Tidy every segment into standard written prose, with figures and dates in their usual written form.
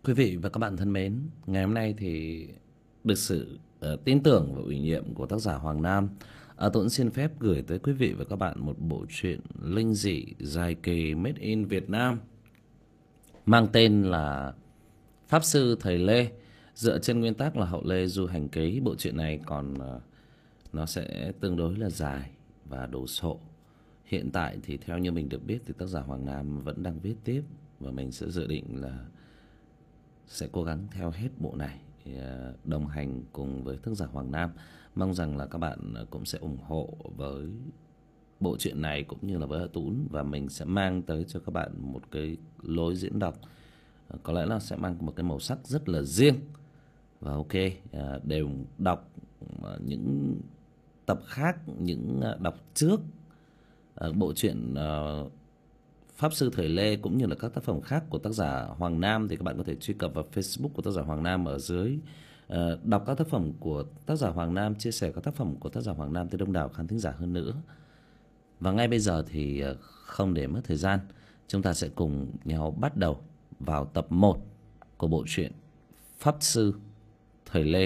Quý vị và các bạn thân mến, ngày hôm nay thì được sự tin tưởng và ủy nhiệm của tác giả Hoàng Nam, Tuấn xin phép gửi tới quý vị và các bạn một bộ truyện linh dị dài kỳ made in Việt Nam mang tên là Pháp Sư Thầy Lê, dựa trên nguyên tác là Hậu Lê Du Hành Ký. Bộ truyện này còn nó sẽ tương đối là dài và đồ sộ. Hiện tại thì theo như mình được biết thì tác giả Hoàng Nam vẫn đang viết tiếp, và mình sẽ dự định là sẽ cố gắng theo hết bộ này, đồng hành cùng với tác giả Hoàng Nam. Mong rằng là các bạn cũng sẽ ủng hộ với bộ truyện này cũng như là với Tuấn, và mình sẽ mang tới cho các bạn một cái lối diễn đọc có lẽ là sẽ mang một cái màu sắc rất là riêng. Và ok, đều đọc những tập khác, những đọc trước bộ truyện Pháp Sư Thời Lê cũng như là các tác phẩm khác của tác giả Hoàng Nam, thì các bạn có thể truy cập vào Facebook của tác giả Hoàng Nam ở dưới, đọc các tác phẩm của tác giả Hoàng Nam, chia sẻ các tác phẩm của tác giả Hoàng Nam tới đông đảo khán thính giả hơn nữa. Và ngay bây giờ thì không để mất thời gian, chúng ta sẽ cùng nhau bắt đầu vào tập 1 của bộ truyện Pháp Sư Thời Lê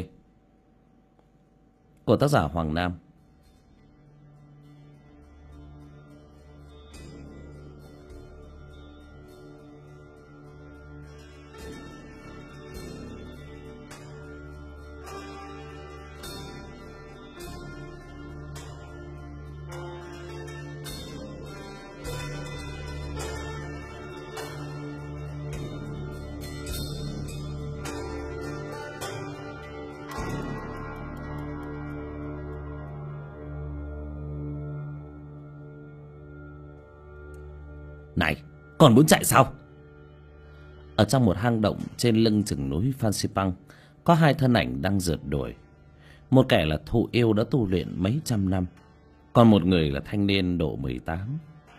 của tác giả Hoàng Nam. Này, còn muốn chạy sao? Ở trong một hang động trên lưng chừng núi Phan Xipang, có hai thân ảnh đang rượt đuổi. Một kẻ là thụ yêu đã tu luyện mấy trăm năm, còn một người là thanh niên độ 18.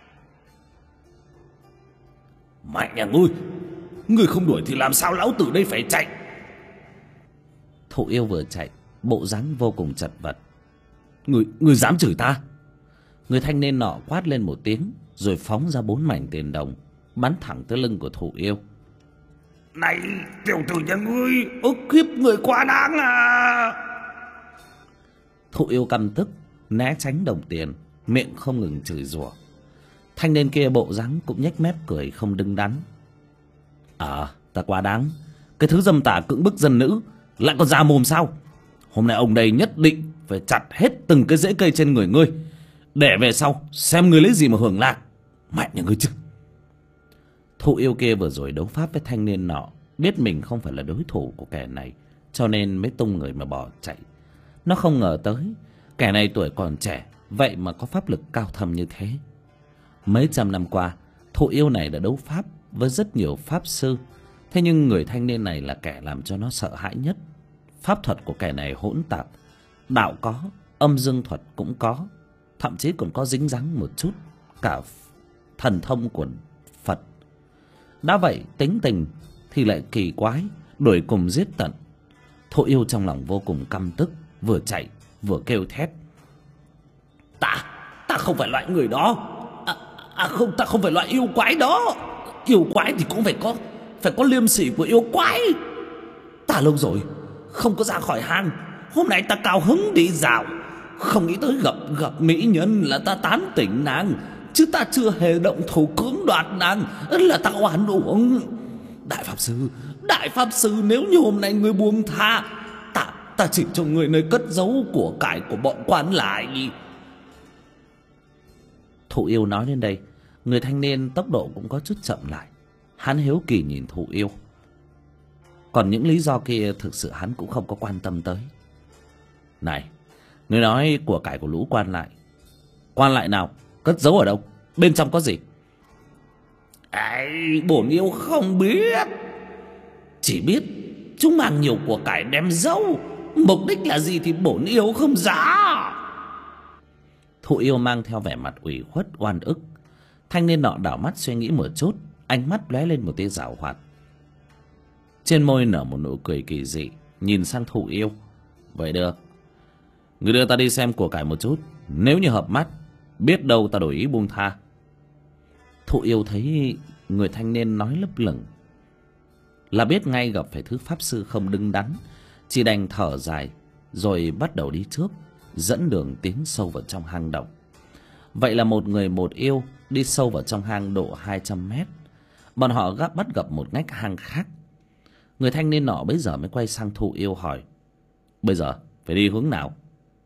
Mạnh nhà ngươi không đuổi thì làm sao lão tử đây phải chạy? Thụ yêu vừa chạy, bộ dáng vô cùng chật vật. Ngươi dám chửi ta? Người thanh niên nọ quát lên một tiếng, rồi phóng ra 4 mảnh tiền đồng, bắn thẳng tới lưng của thụ yêu. Này, tiểu tử nhà ngươi, ức hiếp người quá đáng à! Thụ yêu căm tức, né tránh đồng tiền, miệng không ngừng chửi rủa. Thanh niên kia bộ dáng cũng nhếch mép cười không đứng đắn. Ta quá đáng, cái thứ dâm tà cưỡng bức dân nữ, lại còn ra mồm sao? Hôm nay ông đây nhất định phải chặt hết từng cái rễ cây trên người ngươi, để về sau xem ngươi lấy gì mà hưởng lạc. Mẹ nhà ngươi chứ! Thụ yêu kia vừa rồi đấu pháp với thanh niên nọ, biết mình không phải là đối thủ của kẻ này, cho nên mới tung người mà bỏ chạy. Nó không ngờ tới kẻ này tuổi còn trẻ, vậy mà có pháp lực cao thâm như thế. Mấy trăm năm qua, thụ yêu này đã đấu pháp với rất nhiều pháp sư, thế nhưng người thanh niên này là kẻ làm cho nó sợ hãi nhất. Pháp thuật của kẻ này hỗn tạp, đạo có, âm dương thuật cũng có, thậm chí còn có dính dáng một chút cả thần thông của Phật. Đã vậy tính tình thì lại kỳ quái, đuổi cùng giết tận. Thụ yêu trong lòng vô cùng căm tức, vừa chạy vừa kêu thét. Ta không phải loại người đó. Không, ta không phải loại yêu quái đó. Yêu quái thì cũng phải có liêm sỉ của yêu quái. Ta lâu rồi không có ra khỏi hang, hôm nay ta cao hứng đi dạo, không nghĩ tới gặp mỹ nhân là ta tán tỉnh nàng, chứ ta chưa hề động thủ cưỡng đoạt nàng, là ta oan uổng. Đại pháp sư, nếu như hôm nay ngươi buông tha, ta chỉ cho ngươi nơi cất giấu của cải của bọn quan lại. Thụ yêu nói đến đây, người thanh niên tốc độ cũng có chút chậm lại. Hắn hiếu kỳ nhìn thụ yêu, còn những lý do kia thực sự hắn cũng không có quan tâm tới. Này, ngươi nói của cải của lũ quan lại nào? Cất giấu ở đâu? Bên trong có gì? Bổn yêu không biết, chỉ biết chúng mang nhiều của cải đem giấu, mục đích là gì thì bổn yêu không rõ. Thụ yêu mang theo vẻ mặt ủy khuất oan ức. Thanh niên nọ đảo mắt suy nghĩ một chút, ánh mắt lóe lên một tia giảo hoạt, trên môi nở một nụ cười kỳ dị, nhìn sang thụ yêu. Vậy được, người đưa ta đi xem của cải một chút, nếu như hợp mắt, biết đâu ta đổi ý buông tha. Thụ yêu thấy người thanh niên nói lấp lửng, là biết ngay gặp phải thứ pháp sư không đứng đắn, chỉ đành thở dài rồi bắt đầu đi trước, dẫn đường tiến sâu vào trong hang động. Vậy là một người một yêu đi sâu vào trong hang độ 200 mét. Bọn họ bắt gặp một ngách hang khác. Người thanh niên nọ bấy giờ mới quay sang Thụ Yêu hỏi: bây giờ phải đi hướng nào?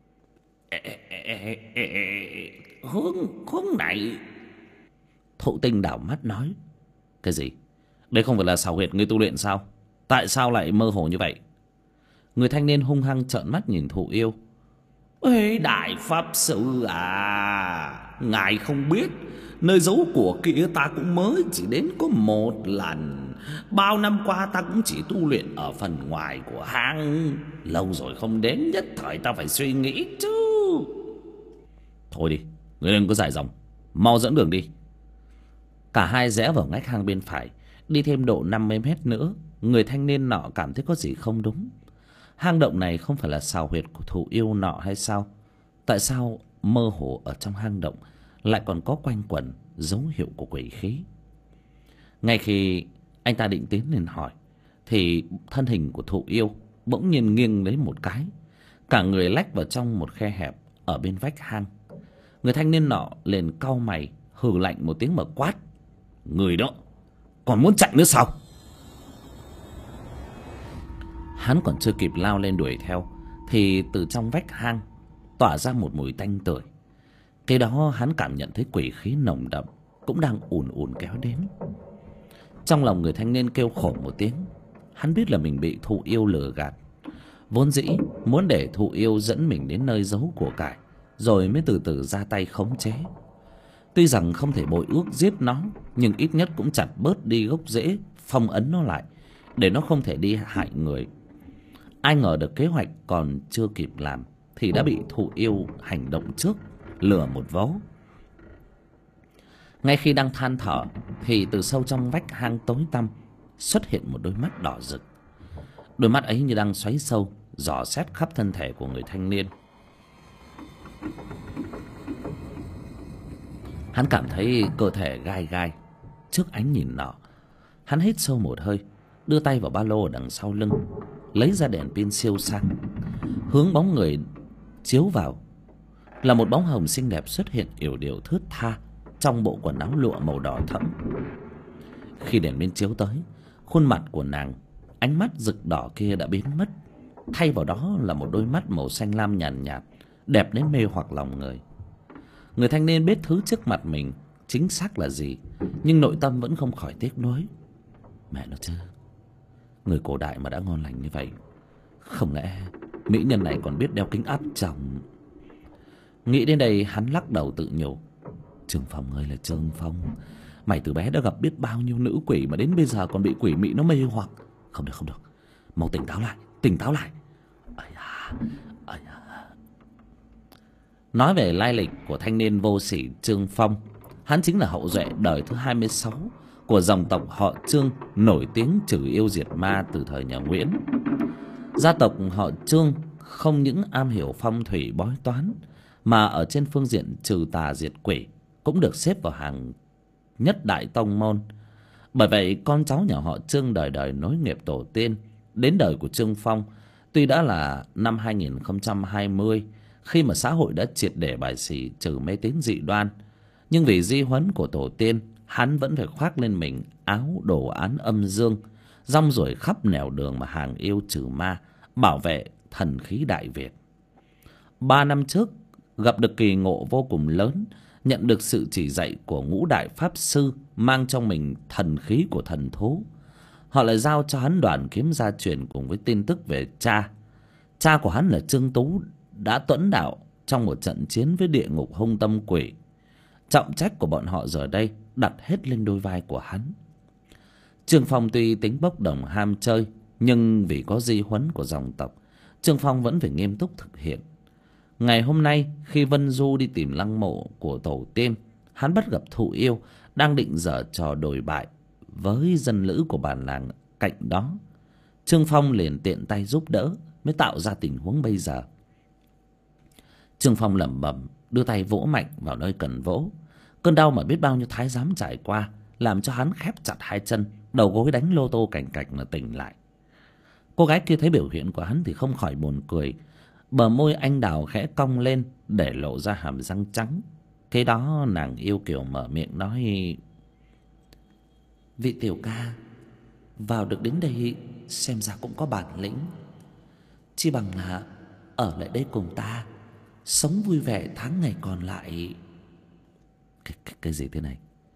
Hướng này. Thụ Tinh đảo mắt nói: cái gì? Đây không phải là xảo huyệt ngươi tu luyện sao? Tại sao lại mơ hồ như vậy? Người thanh niên hung hăng trợn mắt nhìn Thụ Yêu: Ê, đại pháp sư à, ngài không biết nơi giấu của kia ta cũng mới chỉ đến có một lần. Bao năm qua ta cũng chỉ tu luyện ở phần ngoài của hang. Lâu rồi không đến, nhất thời ta phải suy nghĩ chứ. Thôi đi, ngươi đừng có dài dòng, mau dẫn đường đi. Cả hai rẽ vào ngách hang bên phải. Đi thêm độ 50 mét nữa, người thanh niên nọ cảm thấy có gì không đúng. Hang động này không phải là xào huyệt của Thụ Yêu nọ hay sao? Tại sao mơ hồ ở trong hang động lại còn có quanh quẩn dấu hiệu của quỷ khí? Ngay khi anh ta định tiến lên hỏi thì thân hình của Thụ Yêu bỗng nhiên nghiêng lấy một cái, cả người lách vào trong một khe hẹp ở bên vách hang. Người thanh niên nọ liền cau mày, hừ lạnh một tiếng mà quát: người đó còn muốn chạy nữa sao? Hắn còn chưa kịp lao lên đuổi theo thì từ trong vách hang tỏa ra một mùi tanh tưởi. Cái đó hắn cảm nhận thấy quỷ khí nồng đậm cũng đang ùn ùn kéo đến. Trong lòng người thanh niên kêu khổ một tiếng. Hắn biết là mình bị Thụ Yêu lừa gạt. Vốn dĩ muốn để Thụ Yêu dẫn mình đến nơi giấu của cải, rồi mới từ từ ra tay khống chế. Tuy rằng không thể bội ước giết nó, nhưng ít nhất cũng chặt bớt đi gốc rễ, phong ấn nó lại để nó không thể đi hại người. Ai ngờ được kế hoạch còn chưa kịp làm thì đã bị Thụ Yêu hành động trước, lừa một vố. Ngay khi đang than thở thì từ sâu trong vách hang tối tăm xuất hiện một đôi mắt đỏ rực. Đôi mắt ấy như đang xoáy sâu, dò xét khắp thân thể của người thanh niên. Hắn cảm thấy cơ thể gai gai trước ánh nhìn nọ. Hắn hít sâu một hơi, đưa tay vào ba lô ở đằng sau lưng, lấy ra đèn pin siêu sáng, hướng bóng người chiếu vào. Là một bóng hồng xinh đẹp xuất hiện yểu điệu thướt tha trong bộ quần áo lụa màu đỏ thẫm. Khi đèn pin chiếu tới, khuôn mặt của nàng, ánh mắt rực đỏ kia đã biến mất, thay vào đó là một đôi mắt màu xanh lam nhàn nhạt, đẹp đến mê hoặc lòng người. Người thanh niên biết thứ trước mặt mình chính xác là gì, nhưng nội tâm vẫn không khỏi tiếc nuối. Mẹ nó chứ, người cổ đại mà đã ngon lành như vậy, không lẽ mỹ nhân này còn biết đeo kính áp tròng? Nghĩ đến đây hắn lắc đầu tự nhủ: Trương Phong ơi là Trương Phong, mày từ bé đã gặp biết bao nhiêu nữ quỷ mà đến bây giờ còn bị quỷ mị nó mê hoặc. Không được, không được, mau tỉnh táo lại, tỉnh táo lại. Ây da. Nói về lai lịch của thanh niên vô sỉ Trương Phong, hắn chính là hậu duệ đời thứ 26 của dòng tộc họ Trương nổi tiếng trừ yêu diệt ma từ thời nhà Nguyễn. Gia tộc họ Trương không những am hiểu phong thủy bói toán, mà ở trên phương diện trừ tà diệt quỷ cũng được xếp vào hàng nhất đại tông môn. Bởi vậy con cháu nhà họ Trương đời đời nối nghiệp tổ tiên đến đời của Trương Phong. Tuy đã là năm 2020, khi mà xã hội đã triệt để bài xì trừ mê tín dị đoan, nhưng vì di huấn của tổ tiên, hắn vẫn phải khoác lên mình áo đồ án âm dương, rong ruổi khắp nẻo đường mà hàng yêu trừ ma, bảo vệ thần khí Đại Việt. 3 năm trước, gặp được kỳ ngộ vô cùng lớn, nhận được sự chỉ dạy của ngũ đại pháp sư mang trong mình thần khí của thần thú. Họ lại giao cho hắn đoàn kiếm gia truyền cùng với tin tức về cha. Cha của hắn là Trương Tú đã tuẫn đạo trong một trận chiến với địa ngục hung tâm quỷ. Trọng trách của bọn họ giờ đây đặt hết lên đôi vai của hắn. Trương Phong tuy tính bốc đồng ham chơi, nhưng vì có di huấn của dòng tộc, Trương Phong vẫn phải nghiêm túc thực hiện. Ngày hôm nay khi Vân Du đi tìm lăng mộ của tổ tiên, hắn bắt gặp Thụ Yêu đang định giở trò đồi bại với dân lữ của bản làng cạnh đó. Trương Phong liền tiện tay giúp đỡ, mới tạo ra tình huống bây giờ. Trương Phong lẩm bẩm đưa tay vỗ mạnh vào nơi cần vỗ. Cơn đau mà biết bao nhiêu thái giám trải qua làm cho hắn khép chặt hai chân, đầu gối đánh lô tô cảnh cạch là tỉnh lại. Cô gái kia thấy biểu hiện của hắn thì không khỏi buồn cười. Bờ môi anh đào khẽ cong lên để lộ ra hàm răng trắng. Kế đó nàng yêu kiều mở miệng nói: vị tiểu ca vào được đến đây xem ra cũng có bản lĩnh, chi bằng là ở lại đây cùng ta, sống vui vẻ tháng ngày còn lại. Cái gì thế này?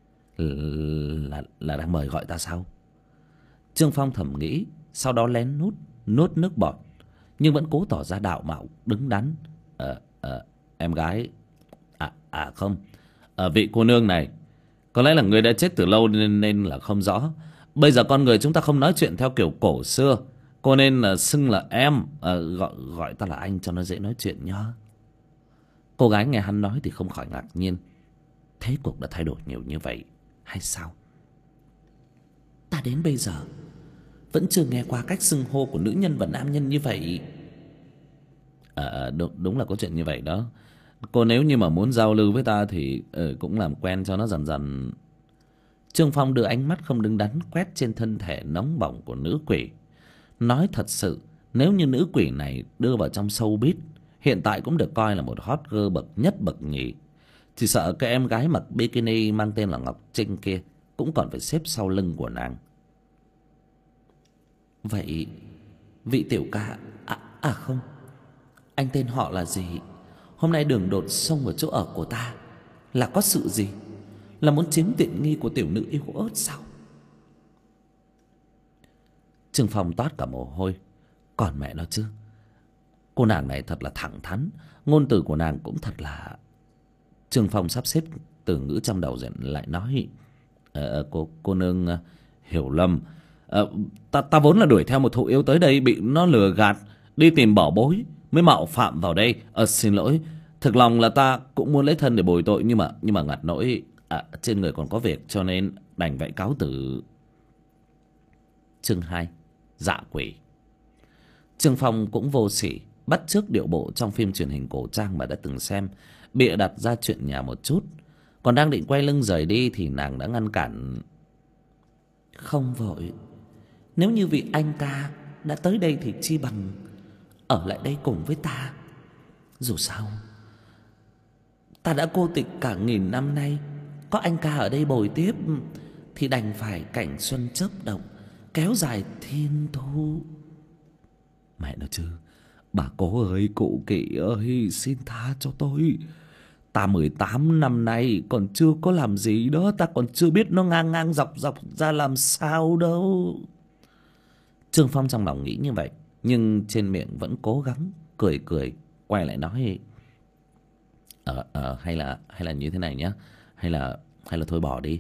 Là đang mời gọi ta sao? Trương Phong thầm nghĩ, sau đó lén nuốt nước bọt, nhưng vẫn cố tỏ ra đạo mạo đứng đắn. Em gái, không, vị cô nương này, có lẽ là người đã chết từ lâu nên là không rõ. Bây giờ con người chúng ta không nói chuyện theo kiểu cổ xưa, cô nên là xưng là em, gọi ta là anh cho nó dễ nói chuyện nhá. Cô gái nghe hắn nói thì không khỏi ngạc nhiên. Thế cuộc đã thay đổi nhiều như vậy hay sao? Ta đến bây giờ vẫn chưa nghe qua cách xưng hô của nữ nhân và nam nhân như vậy. Đúng là có chuyện như vậy đó. Cô nếu như mà muốn giao lưu với ta thì cũng làm quen cho nó dần dần. Trương Phong đưa ánh mắt không đứng đắn quét trên thân thể nóng bỏng của nữ quỷ. Nói thật sự, nếu như nữ quỷ này đưa vào trong showbiz, hiện tại cũng được coi là một hot girl bậc nhất bậc nhì. Chỉ sợ cái em gái mặc bikini mang tên là Ngọc Trinh kia cũng còn phải xếp sau lưng của nàng. Vậy vị tiểu ca, không, anh tên họ là gì? Hôm nay đường đột xông vào chỗ ở của ta là có sự gì? Là muốn chiếm tiện nghi của tiểu nữ yếu ớt sao? Trương Phong toát cả mồ hôi. Còn mẹ nó chứ, cô nàng này thật là thẳng thắn, ngôn từ của nàng cũng thật là... Trương Phong sắp xếp từ ngữ trong đầu rồi lại nói: cô nương hiểu lầm. Ta vốn là đuổi theo một thụ yêu tới đây, bị nó lừa gạt đi tìm bảo bối mới mạo phạm vào đây. Xin lỗi, thực lòng là ta cũng muốn lấy thân để bồi tội, nhưng mà ngặt nỗi trên người còn có việc cho nên đành vậy cáo từ. Chương 2: Dạ quỷ. Trương Phong cũng vô sỉ, bắt chước điệu bộ trong phim truyền hình cổ trang mà đã từng xem, bịa đặt ra chuyện nhà một chút. Còn đang định quay lưng rời đi thì nàng đã ngăn cản. Không vội, nếu như vị anh ca đã tới đây thì chi bằng ở lại đây cùng với ta. Dù sao ta đã cô tịch cả nghìn năm nay, có anh ca ở đây bồi tiếp thì đành phải cảnh xuân chớp động, kéo dài thiên thu. Mẹ nó chứ, bà cố ơi, cụ Kỵ ơi, xin tha cho tôi. Ta 18 năm nay còn chưa có làm gì đó, ta còn chưa biết nó ngang ngang dọc dọc ra làm sao đâu. Trương Phong trong lòng nghĩ như vậy, nhưng trên miệng vẫn cố gắng cười cười, quay lại nói: hay là như thế này nhá, hay là thôi bỏ đi.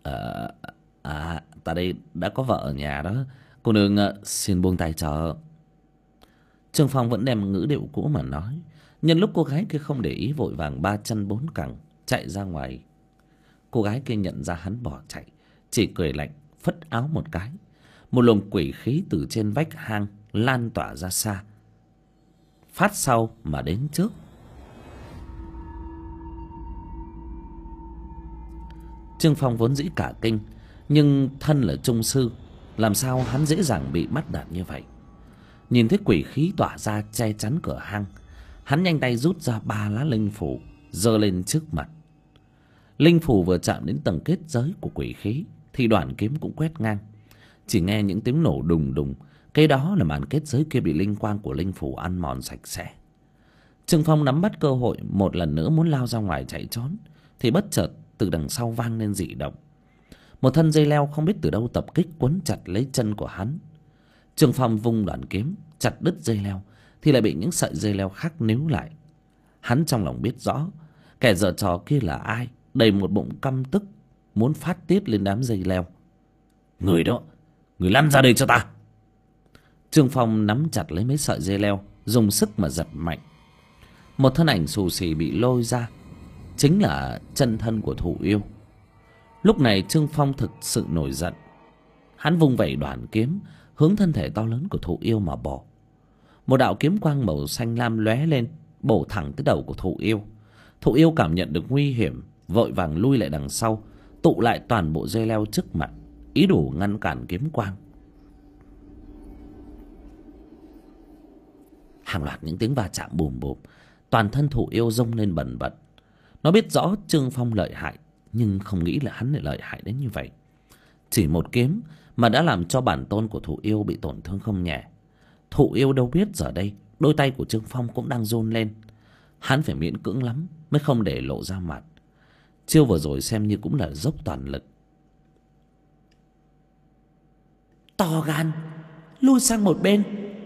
Ta đây đã có vợ ở nhà đó, cô nương xin buông tay cho. Trương Phong vẫn đem ngữ điệu cũ mà nói. Nhân lúc cô gái kia không để ý, vội vàng ba chân bốn cẳng chạy ra ngoài. Cô gái kia nhận ra hắn bỏ chạy, chỉ cười lạnh phất áo một cái. Một luồng quỷ khí từ trên vách hang lan tỏa ra xa, phát sau mà đến trước. Trương Phong vốn dĩ cả kinh, nhưng thân là trung sư, làm sao hắn dễ dàng bị bắt đạt như vậy. Nhìn thấy quỷ khí tỏa ra che chắn cửa hang, hắn nhanh tay rút ra 3 lá linh phù giơ lên trước mặt. Linh phù vừa chạm đến tầng kết giới của quỷ khí thì đoạn kiếm cũng quét ngang. Chỉ nghe những tiếng nổ đùng đùng, cái đó là màn kết giới kia bị linh quang của linh phù ăn mòn sạch sẽ. Trương Phong nắm bắt cơ hội một lần nữa muốn lao ra ngoài chạy trốn, thì bất chợt từ đằng sau vang lên dị động. Một thân dây leo không biết từ đâu tập kích quấn chặt lấy chân của hắn. Trương Phong vung đoạn kiếm chặt đứt dây leo thì lại bị những sợi dây leo khác níu lại. Hắn trong lòng biết rõ kẻ giở trò kia là ai, đầy một bụng căm tức muốn phát tiết lên đám dây leo. Người đó, người lăn ra đây cho ta. Trương Phong nắm chặt lấy mấy sợi dây leo, dùng sức mà giật mạnh. Một thân ảnh xù xì bị lôi ra, chính là chân thân của thụ yêu. Lúc này Trương Phong thực sự nổi giận. Hắn vung vẩy đoạn kiếm hướng thân thể to lớn của thụ yêu mà bổ. Một đạo kiếm quang màu xanh lam lóe lên, bổ thẳng tới đầu của thụ yêu. Thụ yêu cảm nhận được nguy hiểm, vội vàng lui lại đằng sau, tụ lại toàn bộ dây leo trước mặt. ý đồ ngăn cản kiếm quang. Hàng loạt những tiếng va chạm bùm bùm, toàn thân Thụ Yêu rung lên bần bật. Nó biết rõ Trương Phong lợi hại, nhưng không nghĩ là hắn lại lợi hại đến như vậy. Chỉ một kiếm mà đã làm cho bản tôn của Thụ Yêu bị tổn thương không nhẹ. Thụ Yêu đâu biết giờ đây đôi tay của Trương Phong cũng đang run lên. Hắn phải miễn cưỡng lắm mới không để lộ ra mặt. Chiêu vừa rồi xem như cũng là dốc toàn lực. To gan, lui sang một bên.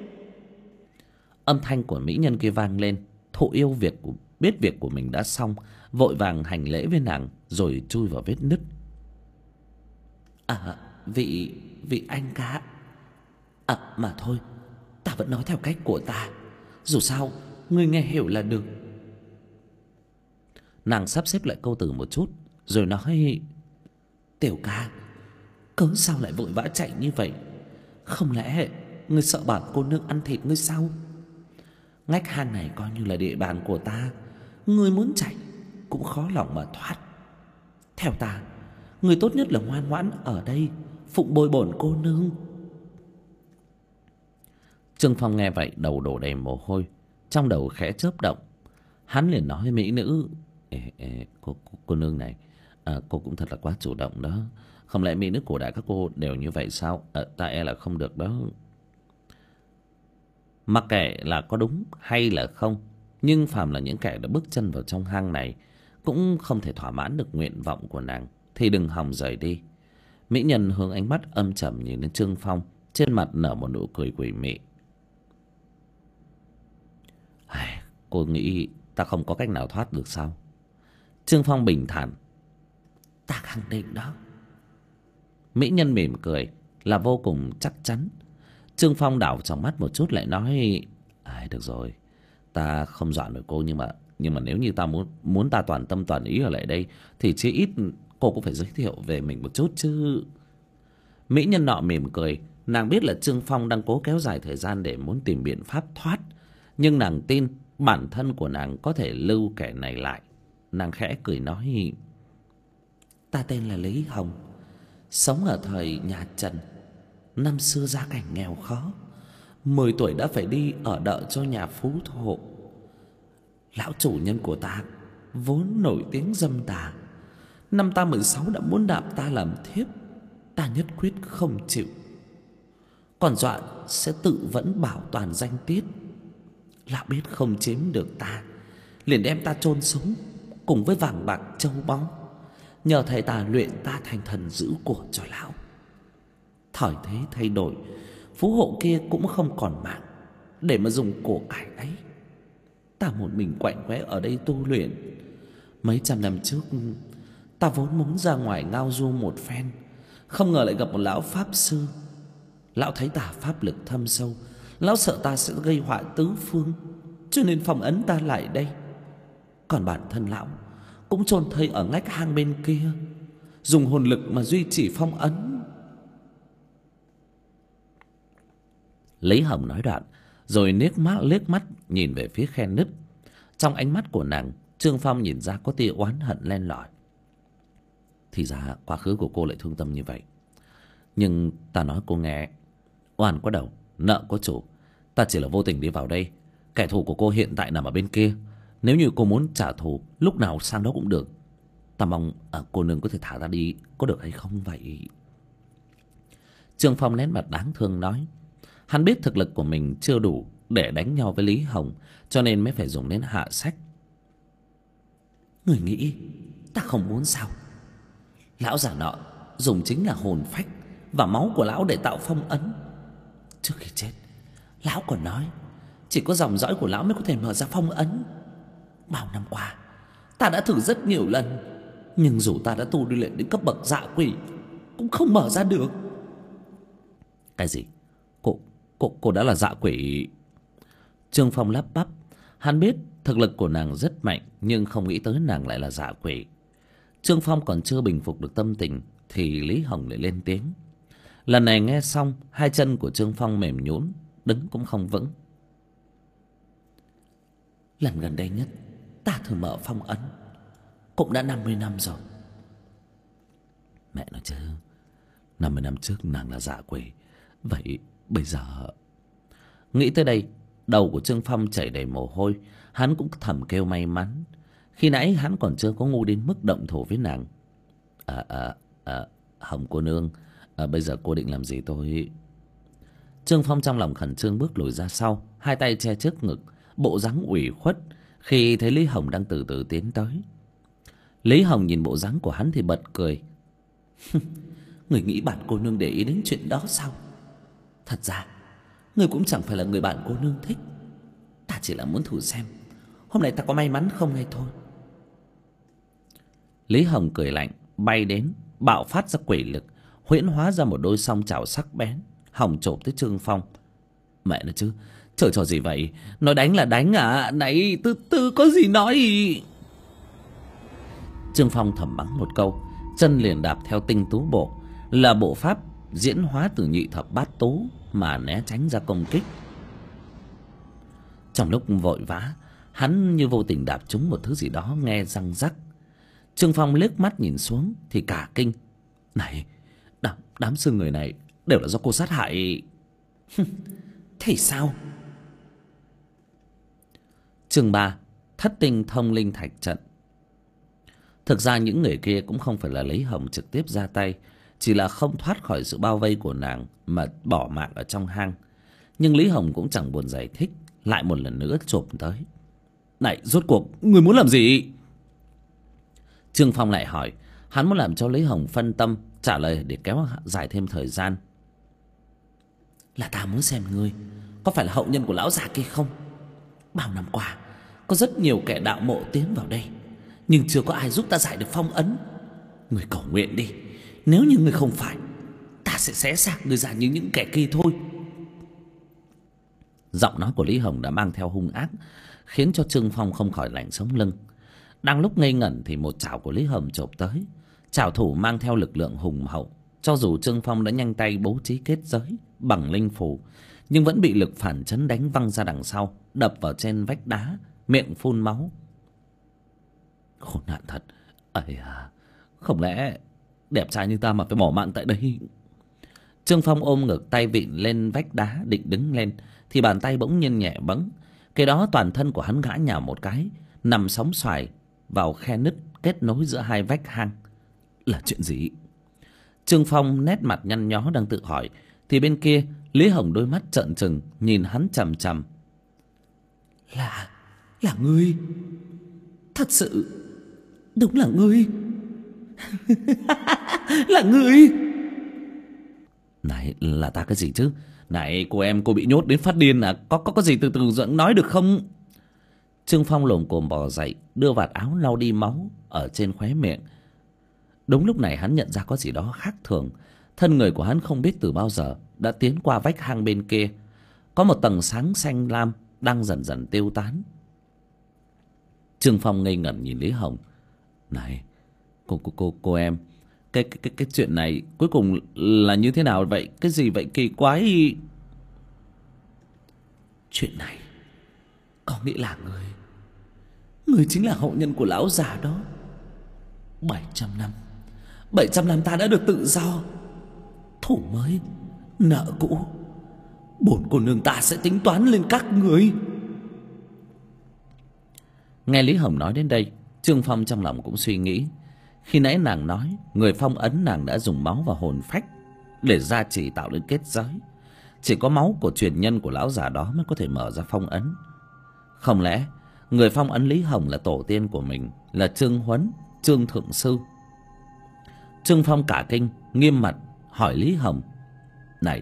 Âm thanh của mỹ nhân kia vang lên. Thụ Yêu biết việc của mình đã xong, vội vàng hành lễ với nàng rồi chui vào vết nứt. Vị anh cả. Mà thôi, ta vẫn nói theo cách của ta. Dù sao, ngươi nghe hiểu là được. Nàng sắp xếp lại câu từ một chút rồi nói: Tiểu ca, cớ sao lại vội vã chạy như vậy? Không lẽ ngươi sợ bản cô nương ăn thịt ngươi sao? Ngách hang này coi như là địa bàn của ta, ngươi muốn chạy cũng khó lòng mà thoát. Theo ta, ngươi tốt nhất là ngoan ngoãn ở đây phụng bồi bổn cô nương. Trương Phong nghe vậy đầu đổ đầy mồ hôi, trong đầu khẽ chớp động. Hắn liền nói với mỹ nữ: cô nương này, cô cũng thật là quá chủ động đó. Không lẽ mỹ nữ cổ đại các cô đều như vậy sao? Ta e là không được đó. Mặc kệ là có đúng hay là không, nhưng phàm là những kẻ đã bước chân vào trong hang này cũng không thể thỏa mãn được nguyện vọng của nàng thì đừng hòng rời đi. Mỹ nhân hướng ánh mắt âm trầm nhìn đến Trương Phong, trên mặt nở một nụ cười quỷ mị. Cô nghĩ ta không có cách nào thoát được sao? Trương Phong bình thản: Ta khẳng định đó. Mỹ nhân mỉm cười là vô cùng chắc chắn. Trương Phong đảo trong mắt một chút lại nói: được rồi, ta không dọa nổi cô, nhưng mà nếu như ta muốn ta toàn tâm toàn ý ở lại đây thì chí ít cô cũng phải giới thiệu về mình một chút chứ. Mỹ nhân nọ mỉm cười. Nàng biết là Trương Phong đang cố kéo dài thời gian để muốn tìm biện pháp thoát, nhưng nàng tin bản thân của nàng có thể lưu kẻ này lại. Nàng khẽ cười nói: Ta tên là Lý Hồng, sống ở thời nhà Trần. Năm xưa gia cảnh nghèo khó, 10 tuổi đã phải đi ở đợ cho nhà phú thộ. Lão chủ nhân của ta vốn nổi tiếng dâm tà. Năm ta 16 đã muốn đạp ta làm thiếp, ta nhất quyết không chịu, còn dọa sẽ tự vẫn bảo toàn danh tiết. Lão biết không chiếm được ta, liền đem ta chôn sống cùng với vàng bạc châu báu, nhờ thầy tà luyện ta thành thần giữ của cho lão. Thời thế thay đổi, phú hộ kia cũng không còn mạng để mà dùng của cải ấy. Ta một mình quạnh quẽ ở đây tu luyện. Mấy trăm năm trước, ta vốn muốn ra ngoài ngao du một phen, không ngờ lại gặp một lão pháp sư. Lão thấy ta pháp lực thâm sâu, lão sợ ta sẽ gây họa tứ phương, cho nên phong ấn ta lại đây. Còn bản thân lão cũng chôn thây ở ngách hang bên kia, dùng hồn lực mà duy trì phong ấn. Lý Hồng nói đoạn rồi liếc mắt nhìn về phía khe nứt. Trong ánh mắt của nàng, Trương Phong nhìn ra có tia oán hận len lỏi. Thì ra quá khứ của cô lại thương tâm như vậy. Nhưng ta nói cô nghe, oan có đầu, nợ có chủ. Ta chỉ là vô tình đi vào đây. Kẻ thù của cô hiện tại nằm ở bên kia. Nếu như cô muốn trả thù, lúc nào sang đó cũng được. Ta mong cô nương có thể thả ta đi, có được hay không vậy? Trương Phong nét mặt đáng thương nói. Hắn biết thực lực của mình chưa đủ để đánh nhau với Lý Hồng, cho nên mới phải dùng đến hạ sách. Người nghĩ ta không muốn sao? Lão già nọ dùng chính là hồn phách và máu của lão để tạo phong ấn. Trước khi chết, lão còn nói chỉ có dòng dõi của lão mới có thể mở ra phong ấn. Bao năm qua, ta đã thử rất nhiều lần, nhưng dù ta đã tu luyện đến cấp bậc dạ quỷ cũng không mở ra được. Cái gì? Cô đã là dạ quỷ? Trương Phong lắp bắp. Hắn biết thực lực của nàng rất mạnh, nhưng không nghĩ tới nàng lại là dạ quỷ. Trương Phong còn chưa bình phục được tâm tình thì Lý Hồng lại lên tiếng. Lần này nghe xong, hai chân của Trương Phong mềm nhũn, đứng cũng không vững. Lần gần đây nhất ta thử mở phong ấn cũng đã 50 năm rồi. Mẹ nói chứ, 50 năm trước nàng là dạ quỷ, vậy bây giờ... Nghĩ tới đây, đầu của Trương Phong chảy đầy mồ hôi. Hắn cũng thầm kêu may mắn. Khi nãy hắn còn chưa có ngu đến mức động thủ với nàng. Hồng cô nương, bây giờ cô định làm gì tôi? Trương Phong trong lòng khẩn trương bước lùi ra sau, hai tay che trước ngực, bộ dáng ủy khuất khi thấy Lý Hồng đang từ từ tiến tới. Lý Hồng nhìn bộ dáng của hắn thì bật cười. Người nghĩ bạn cô nương để ý đến chuyện đó sao? Thật ra người cũng chẳng phải là người bạn cô nương thích. Ta chỉ là muốn thử xem hôm nay ta có may mắn không hay thôi. Lý Hồng cười lạnh, bay đến, bạo phát ra quỷ lực, huyễn hóa ra một đôi song chảo sắc bén, hòng chộp tới Trương Phong. Mẹ nó chứ, trời trò gì vậy? Nói đánh là đánh à? Này, từ từ có gì nói. Trương Phong thầm mắng một câu, chân liền đạp theo tinh tú bộ, là bộ pháp diễn hóa từ nhị thập bát tú mà né tránh ra công kích. Trong lúc vội vã, hắn như vô tình đạp trúng một thứ gì đó nghe răng rắc. Trương Phong liếc mắt nhìn xuống thì cả kinh. Này, đám xương người này đều là do cô sát hại. Thế sao? Chương 3: Thất tinh thông linh thạch trận. Thực ra những người kia cũng không phải là Lý Hồng trực tiếp ra tay, chỉ là không thoát khỏi sự bao vây của nàng mà bỏ mạng ở trong hang. Nhưng Lý Hồng cũng chẳng buồn giải thích, lại một lần nữa chộp tới. Này, rốt cuộc người muốn làm gì? Trương Phong lại hỏi. Hắn muốn làm cho Lý Hồng phân tâm trả lời để kéo dài thêm thời gian. Là ta muốn xem ngươi có phải là hậu nhân của lão già kia không. Bao năm qua có rất nhiều kẻ đạo mộ tiến vào đây, nhưng chưa có ai giúp ta giải được phong ấn. Ngươi cầu nguyện đi, nếu như ngươi không phải, ta sẽ xé xác ngươi ra như những kẻ kia thôi. Giọng nói của Lý Hồng đã mang theo hung ác, khiến cho Trương Phong không khỏi lạnh sống lưng. Đang lúc ngây ngẩn thì một chảo của Lý Hồng chộp tới. Chảo thủ mang theo lực lượng hùng hậu, cho dù Trương Phong đã nhanh tay bố trí kết giới bằng linh phù, nhưng vẫn bị lực phản chấn đánh văng ra đằng sau, đập vào trên vách đá, miệng phun máu. Khốn nạn thật. Ây à, không lẽ đẹp trai như ta mà phải bỏ mạng tại đây? Trương Phong ôm ngực, tay vịn lên vách đá định đứng lên thì bàn tay bỗng nhiên nhẹ bẫng. Cái đó toàn thân của hắn ngã nhào một cái, nằm sóng xoài vào khe nứt kết nối giữa hai vách hang. Là chuyện gì? Trương Phong nét mặt nhăn nhó đang tự hỏi thì bên kia Lý Hồng đôi mắt trợn trừng nhìn hắn chằm chằm. Là ngươi? Thật sự đúng là ngươi. Là ngươi. Này, là ta cái gì chứ? Này cô em, cô bị nhốt đến phát điên à? Có gì từ từ dẫn nói được không? Trương Phong lồm cồm bò dậy, đưa vạt áo lau đi máu ở trên khóe miệng. Đúng lúc này hắn nhận ra có gì đó khác thường. Thân người của hắn không biết từ bao giờ đã tiến qua vách hang bên kia. Có một tầng sáng xanh lam đang dần dần tiêu tán. Trương Phong ngây ngẩn nhìn Lý Hồng. Này, cô em, cái chuyện này cuối cùng là như thế nào vậy? Cái gì vậy kỳ quái? Chuyện này có nghĩa là người chính là hậu nhân của lão già đó. 700 năm ta đã được tự do. Thủ mới, nợ cũ, bổn cô nương ta sẽ tính toán lên các người. Nghe Lý Hồng nói đến đây, Trương Phong trong lòng cũng suy nghĩ. Khi nãy nàng nói người phong ấn nàng đã dùng máu và hồn phách để gia trì tạo lên kết giới. Chỉ có máu của truyền nhân của lão già đó mới có thể mở ra phong ấn. Không lẽ người phong ấn Lý Hồng là tổ tiên của mình, là Trương Huấn, Trương Thượng Sư? Trương Phong cả kinh, nghiêm mặt hỏi Lý Hồng. Này,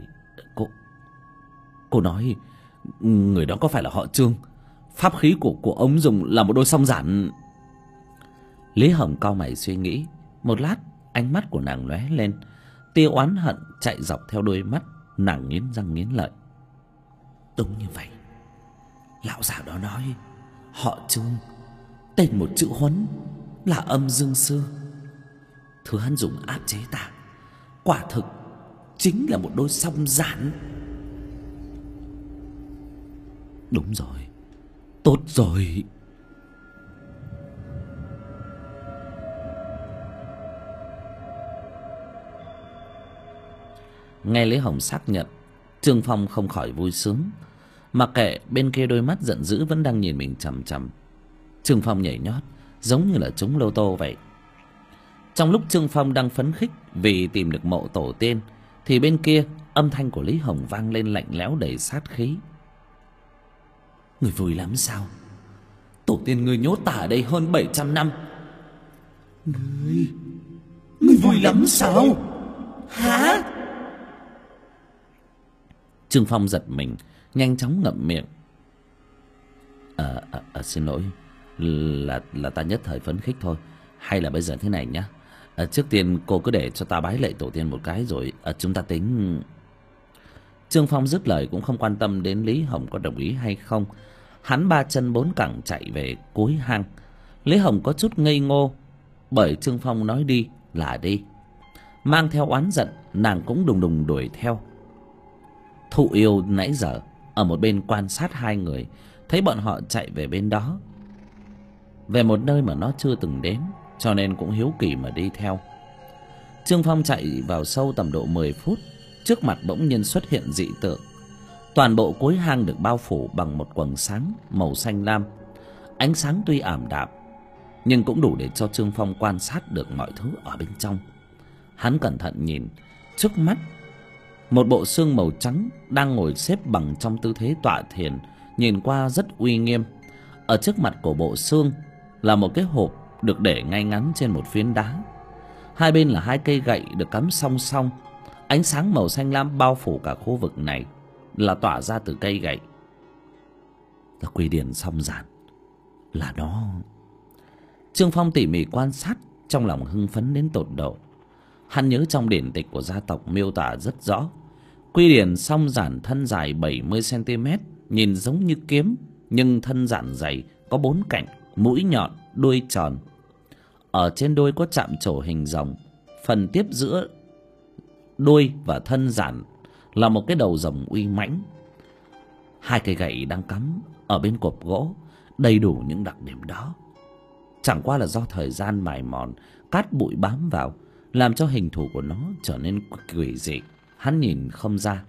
cô nói người đó có phải là họ Trương? Pháp khí của ông dùng là một đôi song giản. Lý Hồng cau mày suy nghĩ. Một lát, ánh mắt của nàng lóe lên, tia oán hận chạy dọc theo đôi mắt. Nàng nghiến răng nghiến lợi. Đúng như vậy, lão già đó nói họ Trương, tên một chữ Huấn, là âm dương sư. Thứ hắn dùng áp chế ta quả thực chính là một đôi song giản. Đúng rồi, tốt rồi. Nghe Lý Hồng xác nhận, Trương Phong không khỏi vui sướng. Mặc kệ bên kia đôi mắt giận dữ vẫn đang nhìn mình chằm chằm, Trương Phong nhảy nhót giống như là trúng lô tô vậy. Trong lúc Trương Phong đang phấn khích vì tìm được mộ tổ tiên, thì bên kia âm thanh của Lý Hồng vang lên lạnh lẽo đầy sát khí. Người vui lắm sao? Tổ tiên người nhốt ta ở đây hơn 700 năm. Người vui lắm sao? Hả? Trương Phong giật mình, nhanh chóng ngậm miệng. Xin lỗi, là ta nhất thời phấn khích thôi. Hay là bây giờ thế này nhá, trước tiên cô cứ để cho ta bái lạy tổ tiên một cái rồi chúng ta tính. Trương Phong dứt lời cũng không quan tâm đến Lý Hồng có đồng ý hay không. Hắn ba chân bốn cẳng chạy về cuối hang. Lý Hồng có chút ngây ngô, bởi Trương Phong nói đi là đi. Mang theo oán giận, nàng cũng đùng đùng đuổi theo. Thụ Yêu nãy giờ ở một bên quan sát hai người, thấy bọn họ chạy về bên đó, về một nơi mà nó chưa từng đến, cho nên cũng hiếu kỳ mà đi theo. Trương Phong chạy vào sâu tầm độ 10 phút, trước mặt bỗng nhiên xuất hiện dị tượng. Toàn bộ cuối hang được bao phủ bằng một quầng sáng màu xanh lam. Ánh sáng tuy ảm đạm, nhưng cũng đủ để cho Trương Phong quan sát được mọi thứ ở bên trong. Hắn cẩn thận nhìn, trước mắt một bộ xương màu trắng đang ngồi xếp bằng trong tư thế tọa thiền, nhìn qua rất uy nghiêm. Ở trước mặt của bộ xương là một cái hộp được để ngay ngắn trên một phiến đá. Hai bên là hai cây gậy được cắm song song. Ánh sáng màu xanh lam bao phủ cả khu vực này, là tỏa ra từ cây gậy. Là Quy Điển Song Giản, là nó. Trương Phong tỉ mỉ quan sát, trong lòng hưng phấn đến tột độ. Hắn nhớ trong điển tịch của gia tộc miêu tả rất rõ, Quy Điển Song Giản thân dài 70 cm, nhìn giống như kiếm, nhưng thân giản dày, có 4 cạnh, mũi nhọn, đuôi tròn. Ở trên đuôi có chạm trổ hình rồng. Phần tiếp giữa đuôi và thân giản là một cái đầu rồng uy mãnh. Hai cây gậy đang cắm ở bên cột gỗ, đầy đủ những đặc điểm đó. Chẳng qua là do thời gian mài mòn, cát bụi bám vào, làm cho hình thù của nó trở nên quỷ dị. Hắn nhìn không ra.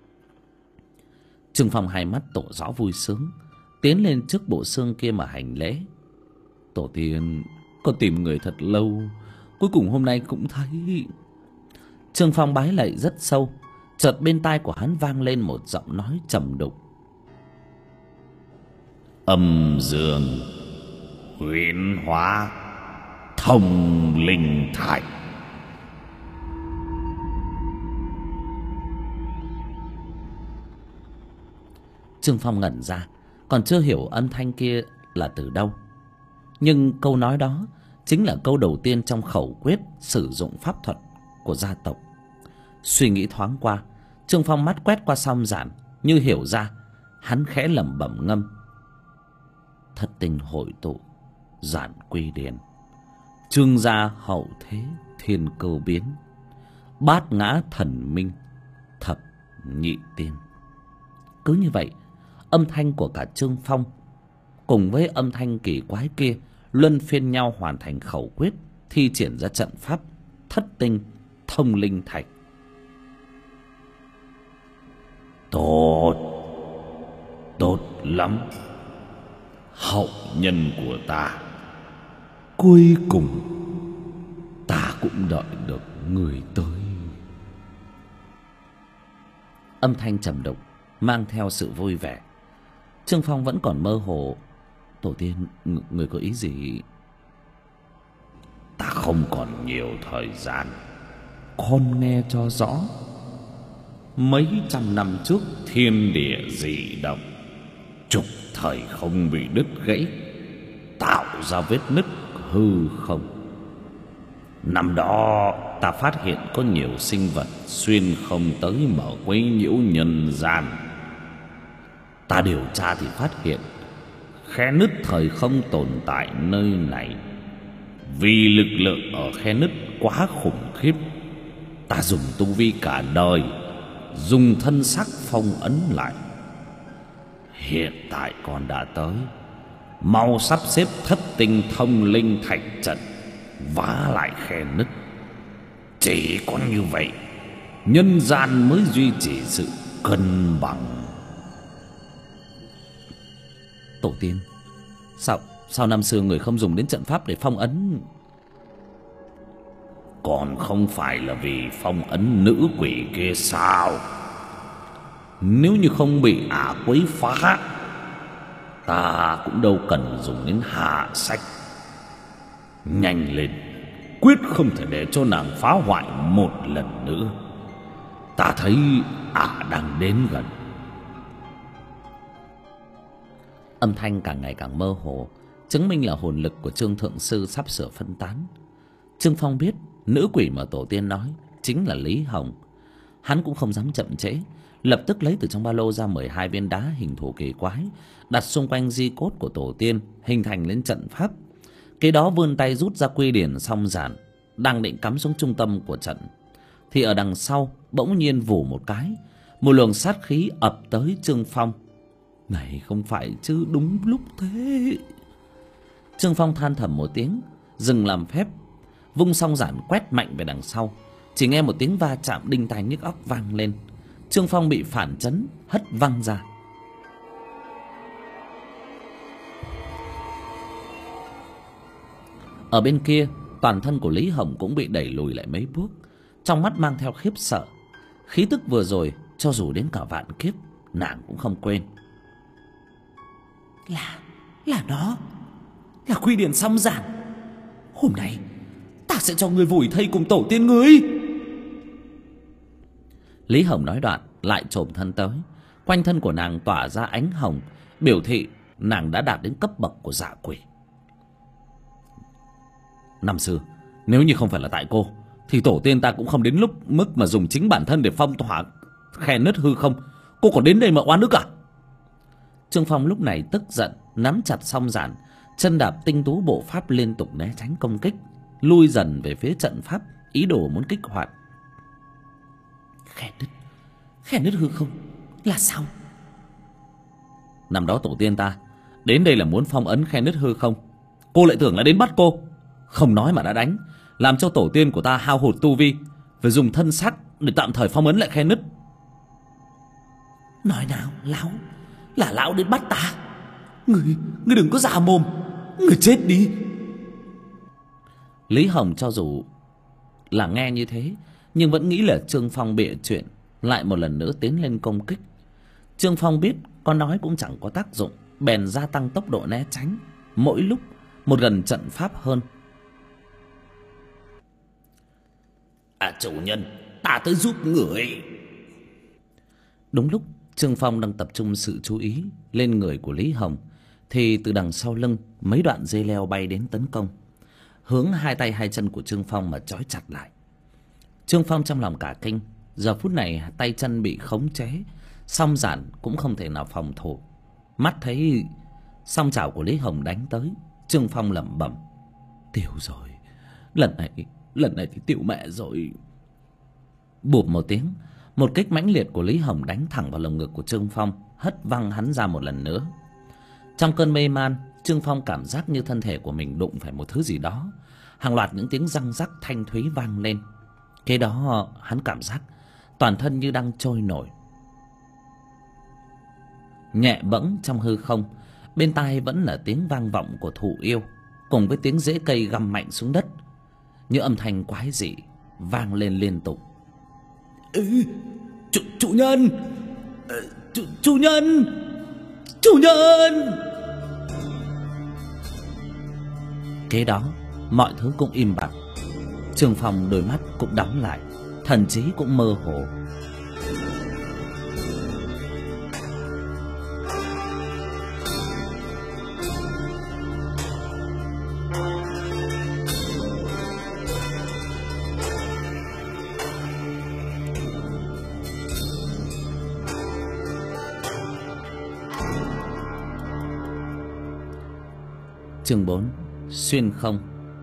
Trương Phong hai mắt tỏ rõ vui sướng, tiến lên trước bộ xương kia mà hành lễ. Tổ tiên, con tìm người thật lâu, cuối cùng hôm nay cũng thấy. Trương Phong bái lạy rất sâu, chợt bên tai của hắn vang lên một giọng nói trầm đục. Âm dương huyễn hóa, thông linh thạch. Trương Phong ngẩn ra, còn chưa hiểu âm thanh kia là từ đâu. Nhưng câu nói đó chính là câu đầu tiên trong khẩu quyết sử dụng pháp thuật của gia tộc. Suy nghĩ thoáng qua, Trương Phong mắt quét qua Song Giản, như hiểu ra. Hắn khẽ lẩm bẩm ngâm: Thất tinh hội tụ, giản quy điển, trương gia hậu thế, thiên cơ biến, bát ngã thần minh, thập nhị tiên. Cứ như vậy, âm thanh của cả Trương Phong cùng với âm thanh kỳ quái kia luân phiên nhau hoàn thành khẩu quyết, thi triển ra trận pháp thất tinh thông linh thạch. Tốt, tốt lắm. Hậu nhân của ta, cuối cùng ta cũng đợi được người tới. Âm thanh trầm đục mang theo sự vui vẻ. Trương Phong vẫn còn mơ hồ. Tổ tiên, người có ý gì? Ta không còn nhiều thời gian. Con nghe cho rõ. Mấy trăm năm trước thiên địa dị động, trục thời không bị đứt gãy, tạo ra vết nứt hư không. Năm đó ta phát hiện có nhiều sinh vật xuyên không tới mở quấy nhiễu nhân gian. Ta điều tra thì phát hiện khe nứt thời không tồn tại nơi này. Vì lực lượng ở khe nứt quá khủng khiếp, ta dùng tu vi cả đời, dùng thân xác phong ấn lại. Hiện tại con đã tới, mau sắp xếp thất tinh thông linh thạch trận, vá lại khe nứt. Chỉ có như vậy nhân gian mới duy trì sự cân bằng. Tổ tiên, sao năm xưa người không dùng đến trận pháp để phong ấn? Còn không phải là vì phong ấn nữ quỷ kia sao? Nếu như không bị ả quấy phá, ta cũng đâu cần dùng đến hạ sách. Nhanh lên, quyết không thể để cho nàng phá hoại một lần nữa. Ta thấy ả đang đến gần. Âm thanh càng ngày càng mơ hồ, chứng minh là hồn lực của Trương Thượng Sư sắp sửa phân tán. Trương Phong biết nữ quỷ mà tổ tiên nói chính là Lý Hồng. Hắn cũng không dám chậm trễ, lập tức lấy từ trong ba lô ra 12 viên đá hình thù kỳ quái, đặt xung quanh di cốt của tổ tiên, hình thành lên trận pháp. Kế đó vươn tay rút ra quy điển song giản, đang định cắm xuống trung tâm của trận, thì ở đằng sau bỗng nhiên vù một cái, một luồng sát khí ập tới Trương Phong. Này không phải chứ, đúng lúc thế. Trương Phong than thầm một tiếng, dừng làm phép, vung song giản quét mạnh về đằng sau. Chỉ nghe một tiếng va chạm đinh tai nhức óc vang lên. Trương Phong bị phản chấn, hất văng ra. Ở bên kia, toàn thân của Lý Hồng cũng bị đẩy lùi lại mấy bước, trong mắt mang theo khiếp sợ. Khí tức vừa rồi, cho dù đến cả vạn kiếp, nàng cũng không quên. Là nó, là quy điển song giản. Hôm nay ta sẽ cho ngươi vùi thây cùng tổ tiên ngươi. Lý Hồng nói đoạn lại chồm thân tới. Quanh thân của nàng tỏa ra ánh hồng, biểu thị nàng đã đạt đến cấp bậc của dạ quỷ. Năm xưa nếu như không phải là tại cô, thì tổ tiên ta cũng không đến lúc mức mà dùng chính bản thân để phong tỏa khe nứt hư không. Cô còn đến đây mà oan ức à? Trương Phong lúc này tức giận, nắm chặt song giản, chân đạp tinh tú bộ pháp liên tục né tránh công kích, lui dần về phía trận pháp, ý đồ muốn kích hoạt. Khe nứt hư không là sao? Năm đó tổ tiên ta đến đây là muốn phong ấn khe nứt hư không. Cô lại tưởng là đến bắt cô. Không nói mà đã đánh, làm cho tổ tiên của ta hao hụt tu vi, phải dùng thân xác để tạm thời phong ấn lại khe nứt. Nói nào, lão, là lão đến bắt ta? Ngươi đừng có giả mồm, ngươi chết đi. Lý Hồng cho dù là nghe như thế, nhưng vẫn nghĩ là Trương Phong bịa chuyện, lại một lần nữa tiến lên công kích. Trương Phong biết có nói cũng chẳng có tác dụng, bèn gia tăng tốc độ né tránh, mỗi lúc một gần trận pháp hơn. Chủ nhân, ta tới giúp người. Đúng lúc Trương Phong đang tập trung sự chú ý lên người của Lý Hồng, thì từ đằng sau lưng mấy đoạn dây leo bay đến tấn công, hướng hai tay hai chân của Trương Phong mà trói chặt lại. Trương Phong trong lòng cả kinh, giờ phút này tay chân bị khống chế, song giản cũng không thể nào phòng thủ. Mắt thấy song chảo của Lý Hồng đánh tới, Trương Phong lẩm bẩm: tiêu rồi, lần này thì tiêu mẹ rồi. Bụp một tiếng, một kích mãnh liệt của Lý Hồng đánh thẳng vào lồng ngực của Trương Phong, hất văng hắn ra một lần nữa. Trong cơn mê man, Trương Phong cảm giác như thân thể của mình đụng phải một thứ gì đó. Hàng loạt những tiếng răng rắc thanh thúy vang lên. Kế đó hắn cảm giác toàn thân như đang trôi nổi. Nhẹ bẫng trong hư không, bên tai vẫn là tiếng vang vọng của thụ yêu, cùng với tiếng rễ cây găm mạnh xuống đất, như âm thanh quái dị vang lên liên tục. Chủ nhân, chủ nhân. Kế đó mọi thứ cũng im bặt. Trương Phong đôi mắt cũng đóng lại, thần trí cũng mơ hồ. Chương 4: Xuyên không.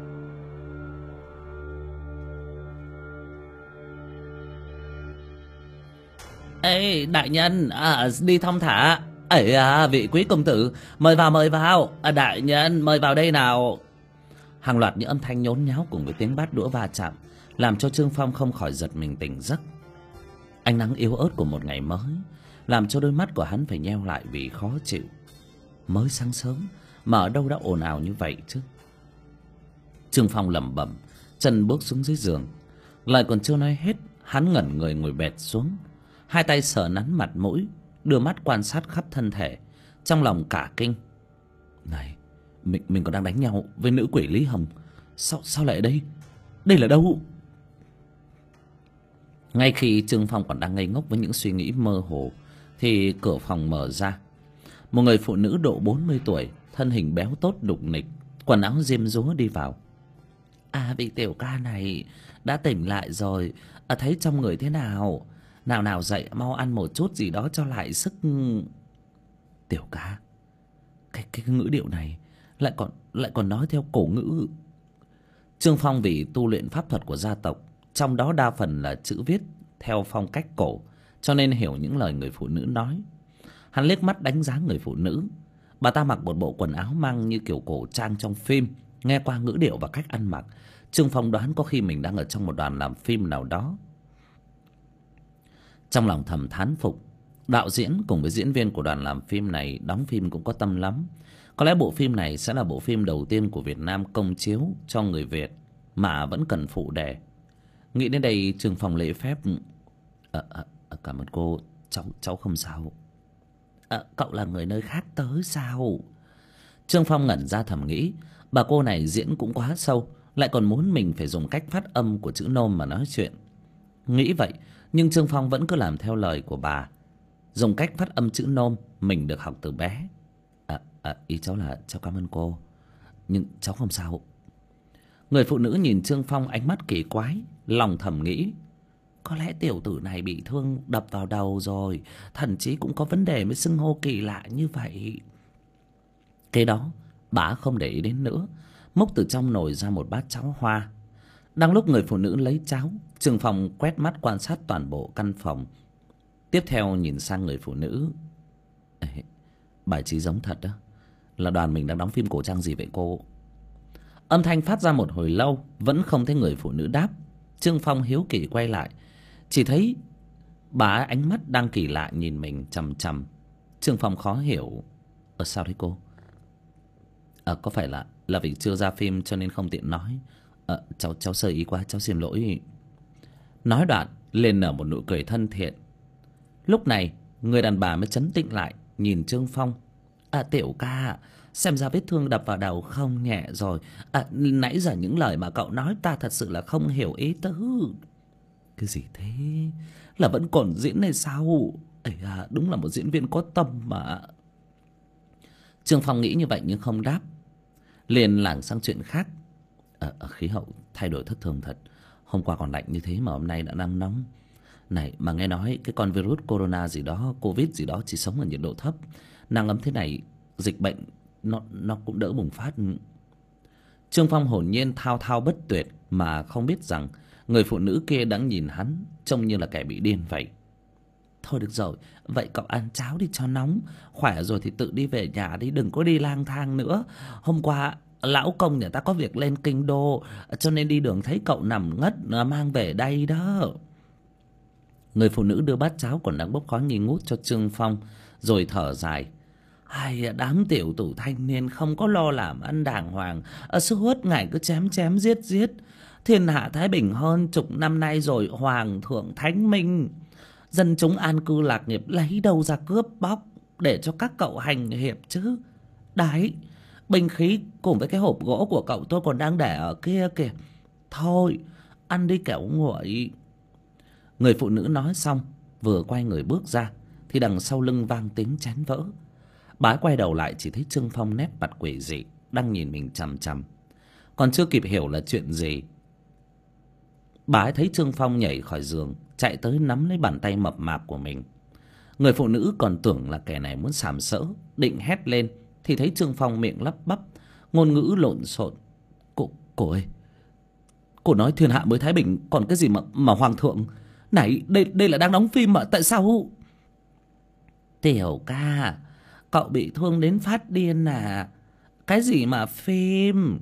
Ê đại nhân, đi thong thả. Vị quý công tử, mời vào. Đại nhân mời vào đây nào. Hàng loạt những âm thanh nhốn nháo cùng với tiếng bát đũa va chạm làm cho Trương Phong không khỏi giật mình tỉnh giấc. Ánh nắng yếu ớt của một ngày mới làm cho đôi mắt của hắn phải nheo lại vì khó chịu. Mới sáng sớm mà ở đâu đã ồn ào như vậy chứ? Trương Phong lẩm bẩm, chân bước xuống dưới giường. Lại còn chưa nói hết, hắn ngẩn người ngồi bệt xuống, hai tay sờ nắn mặt mũi, đưa mắt quan sát khắp thân thể, trong lòng cả kinh. Này, mình còn đang đánh nhau với nữ quỷ Lý Hồng, sao lại ở đây? Đây là đâu? Ngay khi Trương Phong còn đang ngây ngốc với những suy nghĩ mơ hồ thì cửa phòng mở ra. Một người phụ nữ độ 40 tuổi, thân hình béo tốt đục nịch, quần áo diêm dúa đi vào. À, vị tiểu ca này đã tỉnh lại rồi. Thấy trong người thế nào? Nào dậy mau ăn một chút gì đó cho lại sức. Tiểu ca, cái ngữ điệu này lại còn nói theo cổ ngữ. Trương Phong vì tu luyện pháp thuật của gia tộc, trong đó đa phần là chữ viết theo phong cách cổ, cho nên hiểu những lời người phụ nữ nói. Hắn liếc mắt đánh giá người phụ nữ. Bà ta mặc một bộ quần áo mang như kiểu cổ trang trong phim. Nghe qua ngữ điệu và cách ăn mặc, Trương Phong đoán có khi mình đang ở trong một đoàn làm phim nào đó. Trong lòng thầm thán phục, đạo diễn cùng với diễn viên của đoàn làm phim này đóng phim cũng có tâm lắm. Có lẽ bộ phim này sẽ là bộ phim đầu tiên của Việt Nam công chiếu cho người Việt mà vẫn cần phụ đề. Nghĩ đến đây, Trương Phong lễ phép. Cảm ơn cô, cháu không sao. Cậu là người nơi khác tới sao? Trương Phong ngẩn ra thầm nghĩ, bà cô này diễn cũng quá sâu, lại còn muốn mình phải dùng cách phát âm của chữ nôm mà nói chuyện. Nghĩ vậy, nhưng Trương Phong vẫn cứ làm theo lời của bà, dùng cách phát âm chữ nôm mình được học từ bé. Ý cháu là cháu cảm ơn cô, nhưng cháu không sao. Người phụ nữ nhìn Trương Phong ánh mắt kỳ quái, lòng thầm nghĩ, có lẽ tiểu tử này bị thương đập vào đầu rồi, thậm chí cũng có vấn đề mới xưng hô kỳ lạ như vậy. Cái đó bà không để ý đến nữa, múc từ trong nồi ra một bát cháo hoa. Đang lúc người phụ nữ lấy cháo, Trương Phong quét mắt quan sát toàn bộ căn phòng. Tiếp theo nhìn sang người phụ nữ. Bài trí giống thật đó. Là đoàn mình đang đóng phim cổ trang gì vậy cô? Âm thanh phát ra một hồi lâu vẫn không thấy người phụ nữ đáp. Trương Phong hiếu kỳ quay lại, chỉ thấy bà ánh mắt đang kỳ lạ nhìn mình chằm chằm. Trương Phong khó hiểu. Sao thế cô? Có phải là vì chưa ra phim cho nên không tiện nói. Cháu sơ ý quá, cháu xin lỗi. Nói đoạn liền nở một nụ cười thân thiện. Lúc này người đàn bà mới trấn tĩnh lại, nhìn Trương Phong. Tiểu ca, xem ra vết thương đập vào đầu không nhẹ rồi. Nãy giờ những lời mà cậu nói ta thật sự là không hiểu ý tứ. Cái gì thế? Là vẫn còn diễn này sao? Đúng là một diễn viên có tâm mà. Trương Phong nghĩ như vậy nhưng không đáp, liền lảng sang chuyện khác. Khí hậu thay đổi thất thường thật. Hôm qua còn lạnh như thế mà hôm nay đã đang nóng. Này, mà nghe nói cái con virus corona gì đó, covid gì đó chỉ sống ở nhiệt độ thấp. Nắng ấm thế này, dịch bệnh nó cũng đỡ bùng phát. Trương Phong hồn nhiên thao thao bất tuyệt mà không biết rằng người phụ nữ kia đang nhìn hắn trông như là kẻ bị điên vậy. Thôi được rồi, vậy cậu ăn cháo đi cho nóng. Khỏe rồi thì tự đi về nhà đi, đừng có đi lang thang nữa. Hôm qua lão công nhà ta có việc lên kinh đô, cho nên đi đường thấy cậu nằm ngất mang về đây đó. Người phụ nữ đưa bát cháo còn đang bốc khói nghi ngút cho Trương Phong, rồi thở dài. Đám tiểu tử thanh niên không có lo làm ăn đàng hoàng, suốt ngày cứ chém giết. Thiên hạ thái bình hơn chục năm nay rồi, hoàng thượng thánh minh. Dân chúng an cư lạc nghiệp lấy đâu ra cướp bóc để cho các cậu hành hiệp chứ? Đấy, binh khí cùng với cái hộp gỗ của cậu tôi còn đang để ở kia kìa. Thôi, ăn đi kẻo nguội. Người phụ nữ nói xong, vừa quay người bước ra thì đằng sau lưng vang tiếng chén vỡ. Bà quay đầu lại chỉ thấy Trương Phong nét mặt quỷ dị đang nhìn mình chằm chằm. Còn chưa kịp hiểu là chuyện gì, bà ấy thấy Trương Phong nhảy khỏi giường, chạy tới nắm lấy bàn tay mập mạp của mình. Người phụ nữ còn tưởng là kẻ này muốn sàm sỡ, định hét lên thì thấy Trương Phong miệng lắp bắp, ngôn ngữ lộn xộn. Cô ơi, cô nói thiên hạ mới thái bình, còn cái gì mà hoàng thượng? Này, đây là đang đóng phim mà, tại sao? Tiểu ca, cậu bị thương đến phát điên à? Cái gì mà phim?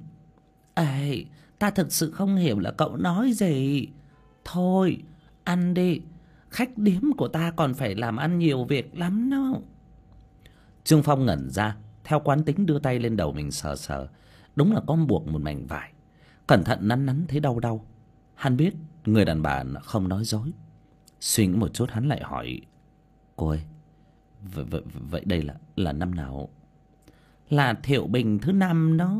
Ta thực sự không hiểu là cậu nói gì. Thôi, ăn đi, Khách điếm của ta còn phải làm ăn nhiều việc lắm đó. Trương Phong ngẩn ra, theo quán tính đưa tay lên đầu mình sờ sờ. Đúng là có buộc một mảnh vải. Cẩn thận nắn nắn thấy đau đau. Hắn biết người đàn bà không nói dối. Suy nghĩ một chút hắn lại hỏi: cô ơi, vậy đây là năm nào? Là Thiệu Bình thứ 5 đó.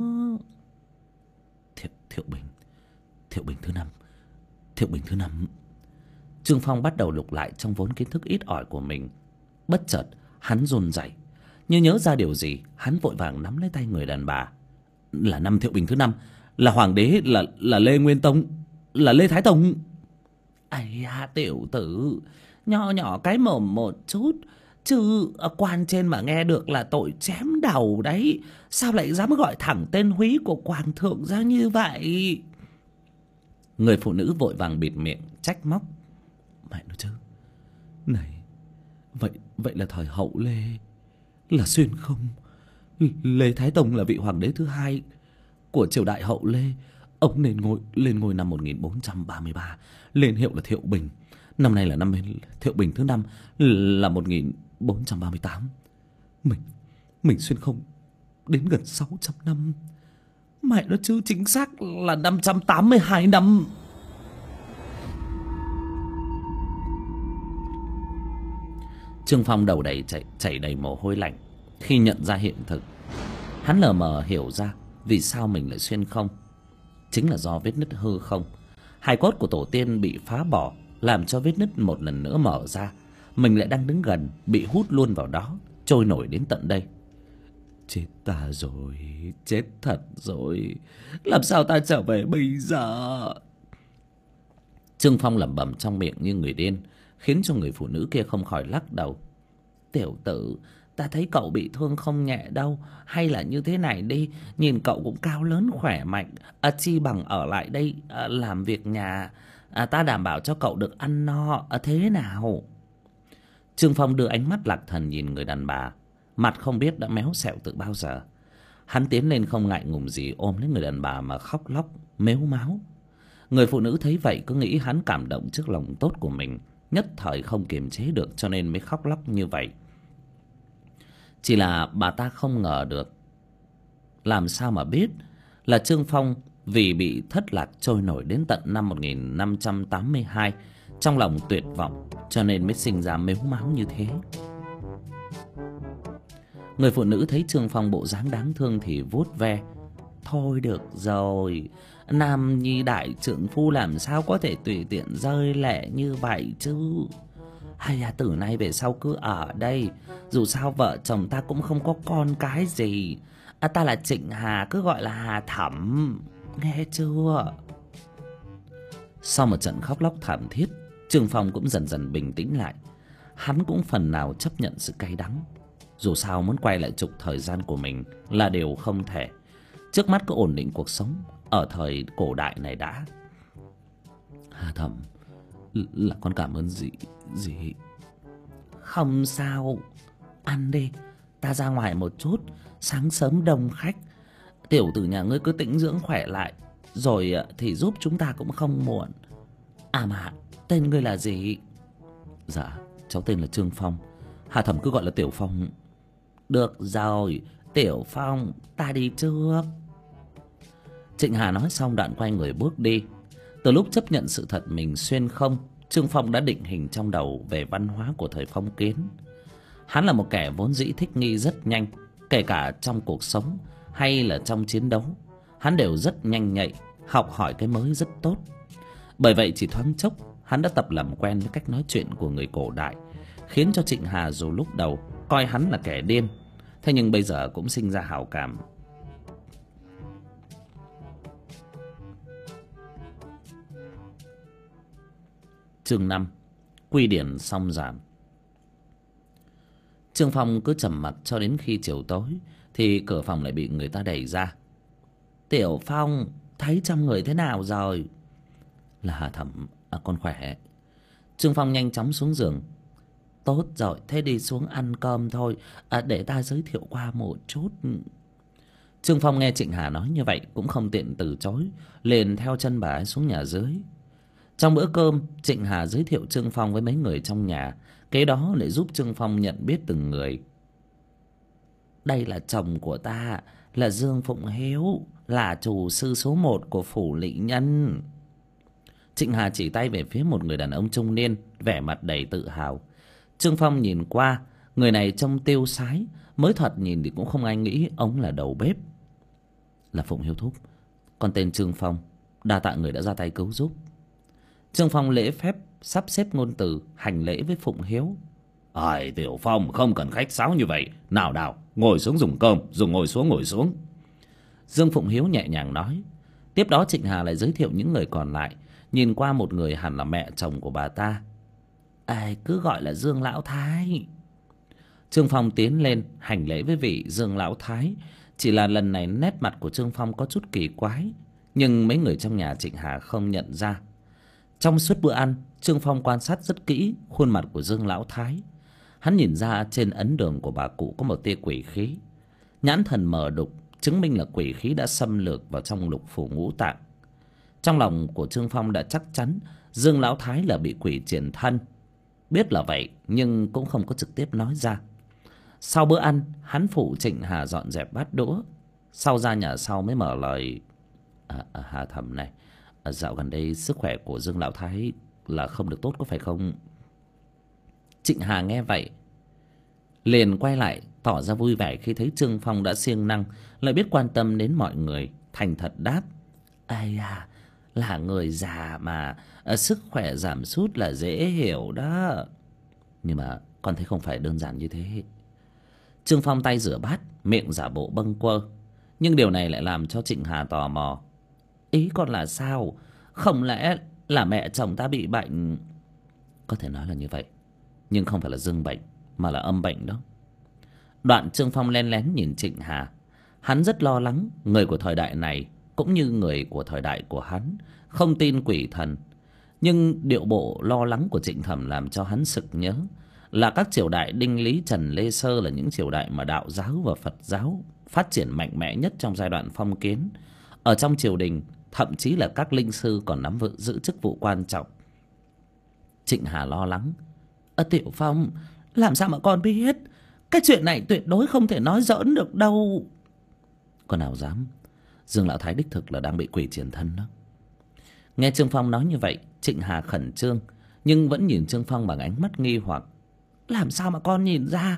Thiệu Bình thứ 5. Thiệu Bình thứ 5. Trương Phong bắt đầu lục lại trong vốn kiến thức ít ỏi của mình. Bất chợt hắn run rẩy, như nhớ ra điều gì. Hắn vội vàng nắm lấy tay người đàn bà. Là năm Thiệu Bình thứ 5, là hoàng đế, là Lê Nguyên Tông, là Lê Thái Tông. Ây à, tiểu tử, nho nhỏ cái mồm một chút, chứ quan trên mà nghe được là tội chém đầu đấy. Sao lại dám gọi thẳng tên húy của hoàng thượng ra như vậy? Người phụ nữ vội vàng bịt miệng trách móc: mẹ nó chứ, này, vậy là thời hậu Lê, là xuyên không? Lê Thái Tông là vị hoàng đế thứ 2 của triều đại hậu Lê. Ông lên ngôi năm 1433, lên hiệu là Thiệu Bình. Năm nay là năm Thiệu Bình thứ 5, là 1438. Mình xuyên không đến gần 600 năm. Mẹ nó chứ, chính xác là 582 năm. Trương Phong đầu đầy chảy đầy mồ hôi lạnh khi nhận ra hiện thực. Hắn lờ mờ hiểu ra vì sao mình lại xuyên không. Chính là do vết nứt hư không. Hài cốt của tổ tiên bị phá bỏ, làm cho vết nứt một lần nữa mở ra. Mình lại đang đứng gần, bị hút luôn vào đó, trôi nổi đến tận đây. Chết ta rồi, chết thật rồi. Làm sao ta trở về bây giờ? Trương Phong lẩm bẩm trong miệng như người điên, khiến cho người phụ nữ kia không khỏi lắc đầu. Tiểu tử, ta thấy cậu bị thương không nhẹ đâu. Hay là như thế này đi, nhìn cậu cũng cao lớn khỏe mạnh, chi bằng ở lại đây làm việc nhà. Ta đảm bảo cho cậu được ăn no, thế nào? Trương Phong đưa ánh mắt lạc thần nhìn người đàn bà, mặt không biết đã méo xẹo từ bao giờ. Hắn tiến lên không ngại ngùng gì, ôm lấy người đàn bà mà khóc lóc mếu máo. Người phụ nữ thấy vậy cứ nghĩ hắn cảm động trước lòng tốt của mình, nhất thời không kiềm chế được cho nên mới khóc lóc như vậy. Chỉ là bà ta không ngờ được, làm sao mà biết là Trương Phong vì bị thất lạc trôi nổi đến tận năm 1582, trong lòng tuyệt vọng cho nên mới sinh ra mếu máo như thế. Người phụ nữ thấy Trương Phong bộ dáng đáng thương thì vuốt ve: thôi được rồi, nam nhi đại trượng phu làm sao có thể tùy tiện rơi lệ như vậy chứ. Hay là từ nay về sau cứ ở đây, dù sao vợ chồng ta cũng không có con cái gì. Ta là Trịnh Hà, cứ gọi là Hà Thẩm, nghe chưa? Sau một trận khóc lóc thảm thiết, Trương Phong cũng dần dần bình tĩnh lại. Hắn cũng phần nào chấp nhận sự cay đắng. Dù sao muốn quay lại chục thời gian của mình là điều không thể. Trước mắt cứ ổn định cuộc sống ở thời cổ đại này đã. Hà Thẩm, là con cảm ơn dì. Không sao, ăn đi, ta ra ngoài một chút, sáng sớm đông khách. Tiểu tử nhà ngươi cứ tĩnh dưỡng khỏe lại, rồi thì giúp chúng ta cũng không muộn. À mà, tên ngươi là gì? Dạ, cháu tên là Trương Phong. Hà Thẩm cứ gọi là Tiểu Phong. Được rồi, Tiểu Phong, ta đi trước. Trịnh Hà nói xong đoạn quay người bước đi. Từ lúc chấp nhận sự thật mình xuyên không, Trương Phong đã định hình trong đầu về văn hóa của thời phong kiến. Hắn là một kẻ vốn dĩ thích nghi rất nhanh, kể cả trong cuộc sống hay là trong chiến đấu. Hắn đều rất nhanh nhạy, học hỏi cái mới rất tốt. Bởi vậy chỉ thoáng chốc, hắn đã tập làm quen với cách nói chuyện của người cổ đại, khiến cho Trịnh Hà dù lúc đầu coi hắn là kẻ điên, thế nhưng bây giờ cũng sinh ra hảo cảm. Chương 5: Quy điển song giảm. Trương Phong cứ trầm mặc cho đến khi chiều tối thì cửa phòng lại bị người ta đẩy ra. Tiểu Phong, thấy trong người thế nào rồi? Là Hà Thẩm, con khỏe. Trương Phong nhanh chóng xuống giường. Tốt rồi, thế đi xuống ăn cơm thôi, để ta giới thiệu qua một chút. Trương Phong nghe Trịnh Hà nói như vậy cũng không tiện từ chối, liền theo chân bà ấy xuống nhà dưới. Trong bữa cơm, Trịnh Hà giới thiệu Trương Phong với mấy người trong nhà, kế đó lại giúp Trương Phong nhận biết từng người. Đây là chồng của ta, là Dương Phụng Hiếu, là chủ sư số 1 của phủ Lỵ Nhân. Trịnh Hà chỉ tay về phía một người đàn ông trung niên, vẻ mặt đầy tự hào. Trương Phong nhìn qua, người này trông tiêu sái, mới thoạt nhìn thì cũng không ai nghĩ ông là đầu bếp. Là Phụng Hiếu thúc, con tên Trương Phong, đa tạ người đã ra tay cứu giúp. Trương Phong lễ phép sắp xếp ngôn từ hành lễ với Phụng Hiếu. Tiểu Phong, không cần khách sáo như vậy. Nào nào, ngồi xuống dùng cơm, dùng ngồi xuống. Dương Phụng Hiếu nhẹ nhàng nói. Tiếp đó Trịnh Hà lại giới thiệu những người còn lại. Nhìn qua một người hẳn là mẹ chồng của bà ta. Ai cứ gọi là Dương Lão Thái. Trương Phong tiến lên hành lễ với vị Dương Lão Thái. Chỉ là lần này nét mặt của Trương Phong có chút kỳ quái, nhưng mấy người trong nhà Trịnh Hà không nhận ra. Trong suốt bữa ăn, Trương Phong quan sát rất kỹ khuôn mặt của Dương Lão Thái. Hắn nhìn ra trên ấn đường của bà cụ có một tia quỷ khí. Nhãn thần mờ đục, chứng minh là quỷ khí đã xâm lược vào trong lục phủ ngũ tạng. Trong lòng của Trương Phong đã chắc chắn Dương Lão Thái là bị quỷ triền thân. Biết là vậy nhưng cũng không có trực tiếp nói ra. Sau bữa ăn, hắn phụ Trịnh Hà dọn dẹp bát đũa. Sau ra nhà sau mới mở lời. Hà Thẩm này, dạo gần đây sức khỏe của Dương Lão Thái là không được tốt có phải không? Trịnh Hà nghe vậy liền quay lại tỏ ra vui vẻ khi thấy Trương Phong đã siêng năng, lại biết quan tâm đến mọi người, thành thật đáp. Ai à, là người già mà, sức khỏe giảm sút là dễ hiểu đó. Nhưng mà con thấy không phải đơn giản như thế. Trương Phong tay rửa bát, miệng giả bộ bâng quơ. Nhưng điều này lại làm cho Trịnh Hà tò mò. Ý con là sao? Không lẽ là mẹ chồng ta bị bệnh? Có thể nói là như vậy, nhưng không phải là dương bệnh, mà là âm bệnh đó. Đoạn Trương Phong len lén nhìn Trịnh Hà. Hắn rất lo lắng người của thời đại này cũng như người của thời đại của hắn không tin quỷ thần. Nhưng điệu bộ lo lắng của Trịnh Thẩm làm cho hắn sực nhớ là các triều đại Đinh Lý Trần Lê Sơ là những triều đại mà đạo giáo và Phật giáo phát triển mạnh mẽ nhất trong giai đoạn phong kiến. Ở trong triều đình, thậm chí là các linh sư còn nắm giữ chức vụ quan trọng. Trịnh Hà lo lắng. Tiểu Phong, làm sao mà con biết? Cái chuyện này tuyệt đối không thể nói giỡn được đâu. Con nào dám. Dương Lão Thái đích thực là đang bị quỷ triền thân đó. Nghe Trương Phong nói như vậy, Trịnh Hà khẩn trương, nhưng vẫn nhìn Trương Phong bằng ánh mắt nghi hoặc. Làm sao mà con nhìn ra?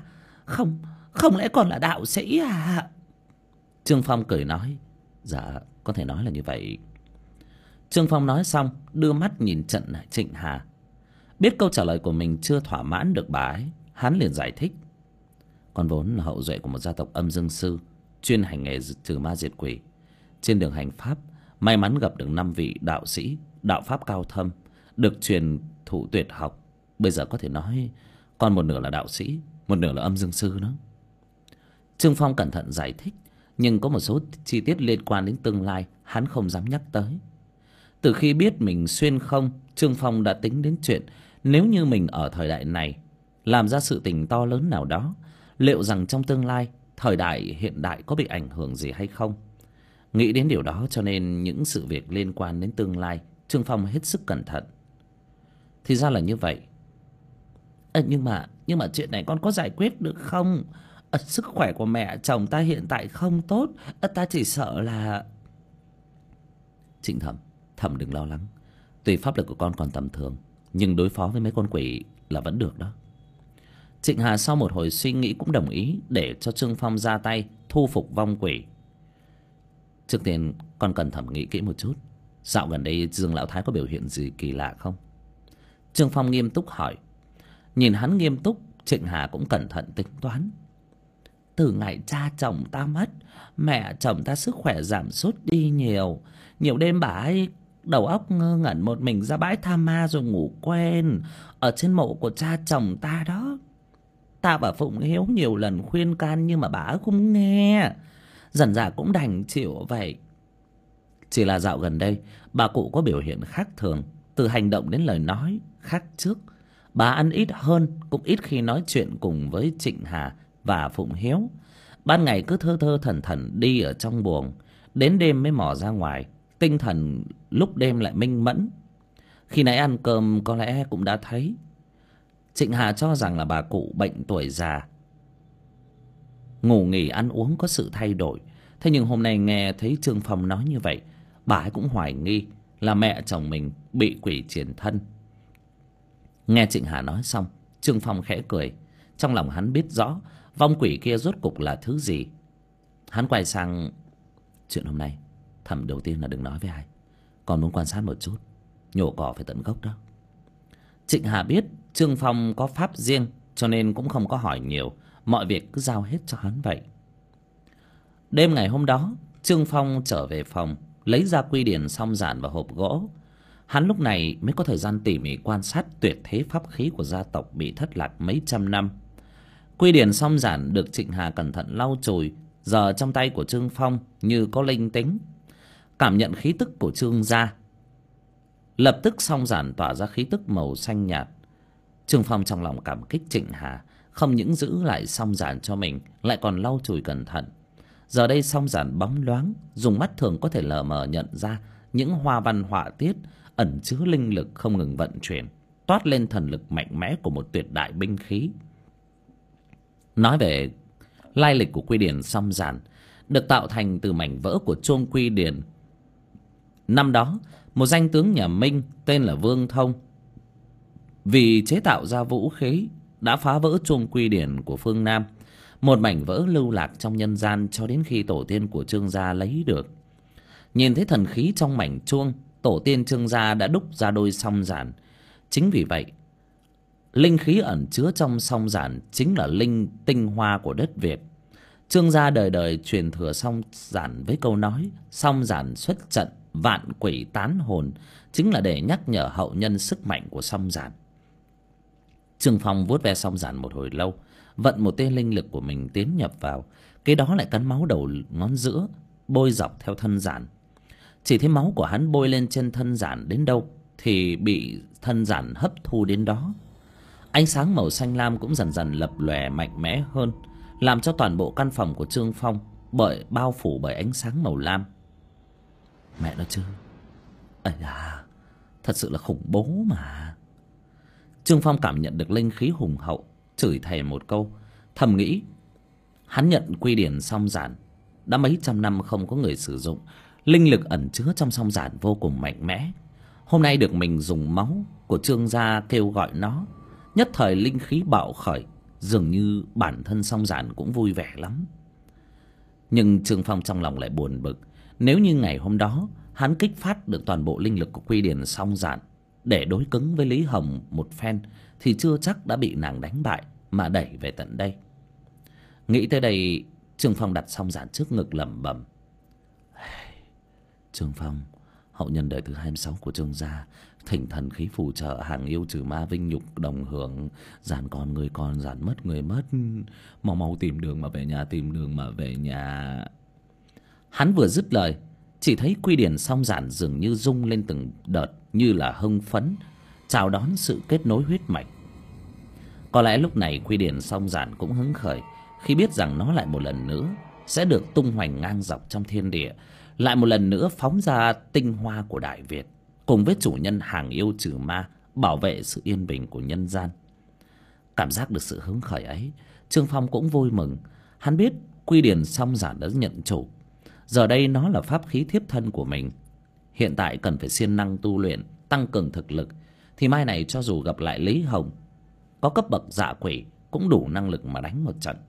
Không lẽ con là đạo sĩ à? Trương Phong cười nói. Dạ, có thể nói là như vậy. Trương Phong nói xong, đưa mắt nhìn trận Trịnh Hà. Biết câu trả lời của mình chưa thỏa mãn được bà ấy, hắn liền giải thích. Con vốn là hậu duệ của một gia tộc âm dương sư, chuyên hành nghề trừ ma diệt quỷ. Trên đường hành pháp, may mắn gặp được 5 vị đạo sĩ, đạo pháp cao thâm, được truyền thụ tuyệt học. Bây giờ có thể nói con một nửa là đạo sĩ, một nửa là âm dương sư đó. Trương Phong cẩn thận giải thích, nhưng có một số chi tiết liên quan đến tương lai hắn không dám nhắc tới. Từ khi biết mình xuyên không, Trương Phong đã tính đến chuyện nếu như mình ở thời đại này làm ra sự tình to lớn nào đó, liệu rằng trong tương lai thời đại hiện đại có bị ảnh hưởng gì hay không. Nghĩ đến điều đó cho nên những sự việc liên quan đến tương lai Trương Phong hết sức cẩn thận. Thì ra là như vậy. Nhưng mà chuyện này con có giải quyết được không? Sức khỏe của mẹ chồng ta hiện tại không tốt. Ta chỉ sợ là... Trịnh Thẩm đừng lo lắng. Tuy pháp lực của con còn tầm thường, nhưng đối phó với mấy con quỷ là vẫn được đó. Trịnh Hà sau một hồi suy nghĩ cũng đồng ý để cho Trương Phong ra tay thu phục vong quỷ. Trước tiên con cần thẩm nghĩ kỹ một chút. Dạo gần đây Dương Lão Thái có biểu hiện gì kỳ lạ không? Trương Phong nghiêm túc hỏi. Nhìn hắn nghiêm túc, Trịnh Hà cũng cẩn thận tính toán. Từ ngày cha chồng ta mất, mẹ chồng ta sức khỏe giảm sút đi nhiều. Nhiều đêm bà ấy đầu óc ngơ ngẩn một mình ra bãi tha ma rồi ngủ quên ở trên mộ của cha chồng ta đó. Ta và Phụng Hiếu nhiều lần khuyên can nhưng mà bà ấy không nghe. Dần dà cũng đành chịu vậy. Chỉ là dạo gần đây bà cụ có biểu hiện khác thường, từ hành động đến lời nói khác trước. Bà ăn ít hơn, cũng ít khi nói chuyện cùng với Trịnh Hà và Phụng Hiếu. Ban ngày cứ thơ thơ thẩn thẩn đi ở trong buồng, đến đêm mới mò ra ngoài. Tinh thần lúc đêm lại minh mẫn. Khi nãy ăn cơm có lẽ cũng đã thấy. Trịnh Hà cho rằng là bà cụ bệnh tuổi già, ngủ nghỉ ăn uống có sự thay đổi. Thế nhưng hôm nay nghe thấy Trương Phong nói như vậy, bà ấy cũng hoài nghi là mẹ chồng mình bị quỷ triển thân. Nghe Trịnh Hà nói xong, Trương Phong khẽ cười. Trong lòng hắn biết rõ vong quỷ kia rốt cục là thứ gì. Hắn quay sang: chuyện hôm nay thẩm đầu tiên là đừng nói với ai, còn muốn quan sát một chút, nhổ cỏ phải tận gốc đó. Trịnh Hà biết Trương Phong có pháp riêng, cho nên cũng không có hỏi nhiều, mọi việc cứ giao hết cho hắn vậy. Đêm ngày hôm đó, Trương Phong trở về phòng, lấy ra quy điển song giản và hộp gỗ. Hắn lúc này mới có thời gian tỉ mỉ quan sát tuyệt thế pháp khí của gia tộc bị thất lạc mấy trăm năm. Quy điển song giản được Trịnh Hà cẩn thận lau chùi, giờ trong tay của Trương Phong như có linh tính. Cảm nhận khí tức của Trương gia, lập tức song giản tỏa ra khí tức màu xanh nhạt. Trương Phong trong lòng cảm kích Trịnh Hà, không những giữ lại song giản cho mình, lại còn lau chùi cẩn thận. Giờ đây song giản bóng loáng, dùng mắt thường có thể lờ mờ nhận ra những hoa văn họa tiết ẩn chứa linh lực không ngừng vận chuyển, toát lên thần lực mạnh mẽ của một tuyệt đại binh khí. Nói về lai lịch của quy điển song giản, được tạo thành từ mảnh vỡ của chuông quy điển. Năm đó, một danh tướng nhà Minh tên là Vương Thông, vì chế tạo ra vũ khí đã phá vỡ chuông quy điển của phương Nam. Một mảnh vỡ lưu lạc trong nhân gian cho đến khi tổ tiên của Trương gia lấy được. Nhìn thấy thần khí trong mảnh chuông, tổ tiên Trương gia đã đúc ra đôi song giản. Chính vì vậy, linh khí ẩn chứa trong song giản chính là linh tinh hoa của đất Việt. Trương gia đời đời truyền thừa song giản với câu nói song giản xuất trận, vạn quỷ tán hồn, chính là để nhắc nhở hậu nhân sức mạnh của song giản. Trương Phong vuốt ve song giản một hồi lâu, vận một tia linh lực của mình tiến nhập vào, cái đó lại cắn máu đầu ngón giữa, bôi dọc theo thân giản. Chỉ thấy máu của hắn bôi lên trên thân giản đến đâu thì bị thân giản hấp thu đến đó. Ánh sáng màu xanh lam cũng dần dần lập lòe mạnh mẽ hơn, làm cho toàn bộ căn phòng của Trương Phong bao phủ bởi ánh sáng màu lam. Mẹ nó chứ, ây da, thật sự là khủng bố mà. Trương Phong cảm nhận được linh khí hùng hậu, chửi thề một câu, thầm nghĩ hắn nhận quy điển song giản đã mấy trăm năm không có người sử dụng, linh lực ẩn chứa trong song giản vô cùng mạnh mẽ. Hôm nay được mình dùng máu của Trương gia kêu gọi nó, nhất thời linh khí bạo khởi, dường như bản thân song giản cũng vui vẻ lắm. Nhưng Trương Phong trong lòng lại buồn bực, nếu như ngày hôm đó hắn kích phát được toàn bộ linh lực của quy điển song giản để đối cứng với Lý Hồng một phen, thì chưa chắc đã bị nàng đánh bại mà đẩy về tận đây. Nghĩ tới đây, Trương Phong đặt song giản trước ngực lẩm bẩm: Trương Phong, hậu nhân đời thứ 26 của Trương gia, thỉnh thần khí phù trợ, hàng yêu trừ ma, vinh nhục đồng hưởng, giản còn người còn, giản mất người mất, mau mau tìm đường mà về nhà, tìm đường mà về nhà. Hắn vừa dứt lời, chỉ thấy quy điển song giản dường như rung lên từng đợt, như là hưng phấn chào đón sự kết nối huyết mạch. Có lẽ lúc này quy điển song giản cũng hứng khởi khi biết rằng nó lại một lần nữa sẽ được tung hoành ngang dọc trong thiên địa, lại một lần nữa phóng ra tinh hoa của Đại Việt, cùng với chủ nhân hàng yêu trừ ma, bảo vệ sự yên bình của nhân gian. Cảm giác được sự hứng khởi ấy, Trương Phong cũng vui mừng. Hắn biết quy điển song giản đã nhận chủ, giờ đây nó là pháp khí thiếp thân của mình. Hiện tại cần phải siêng năng tu luyện, tăng cường thực lực, thì mai này cho dù gặp lại Lý Hồng có cấp bậc dạ quỷ cũng đủ năng lực mà đánh một trận.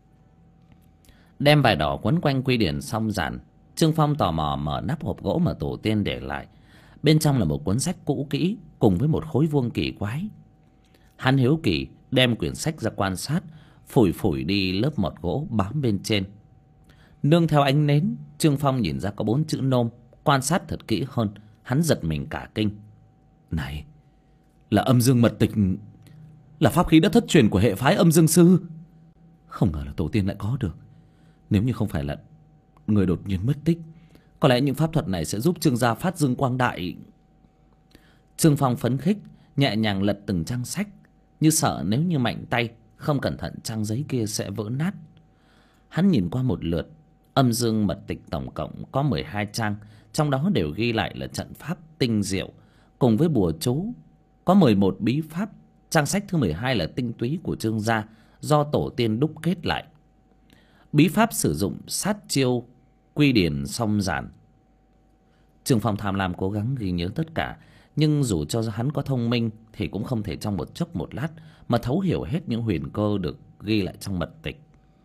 Đem vải đỏ quấn quanh quy điển song giản, Trương Phong tò mò mở nắp hộp gỗ mà tổ tiên để lại. Bên trong là một cuốn sách cũ kỹ cùng với một khối vuông kỳ quái. Hắn hiếu kỳ đem quyển sách ra quan sát, phủi phủi đi lớp mọt gỗ bám bên trên. Nương theo ánh nến, Trương Phong nhìn ra có 4 chữ nôm. Quan sát thật kỹ hơn, hắn giật mình cả kinh. Này, là âm dương mật tịch, là pháp khí đã thất truyền của hệ phái Âm Dương Sư. Không ngờ là tổ tiên lại có được. Nếu như không phải là người đột nhiên mất tích, có lẽ những pháp thuật này sẽ giúp Trương gia phát dương quang đại. Trương Phong phấn khích, nhẹ nhàng lật từng trang sách, như sợ nếu như mạnh tay không cẩn thận trang giấy kia sẽ vỡ nát. Hắn nhìn qua một lượt, âm dương mật tịch tổng cộng có 12 trang, trong đó đều ghi lại là trận pháp tinh diệu, cùng với bùa chú, có 11 bí pháp. Trang sách thứ 12 là tinh túy của Trương gia, do tổ tiên đúc kết lại. Bí pháp sử dụng sát chiêu, quy điển song giản. Trương Phong tham lam cố gắng ghi nhớ tất cả, nhưng dù cho hắn có thông minh thì cũng không thể trong một chốc một lát mà thấu hiểu hết những huyền cơ được ghi lại trong mật tịch.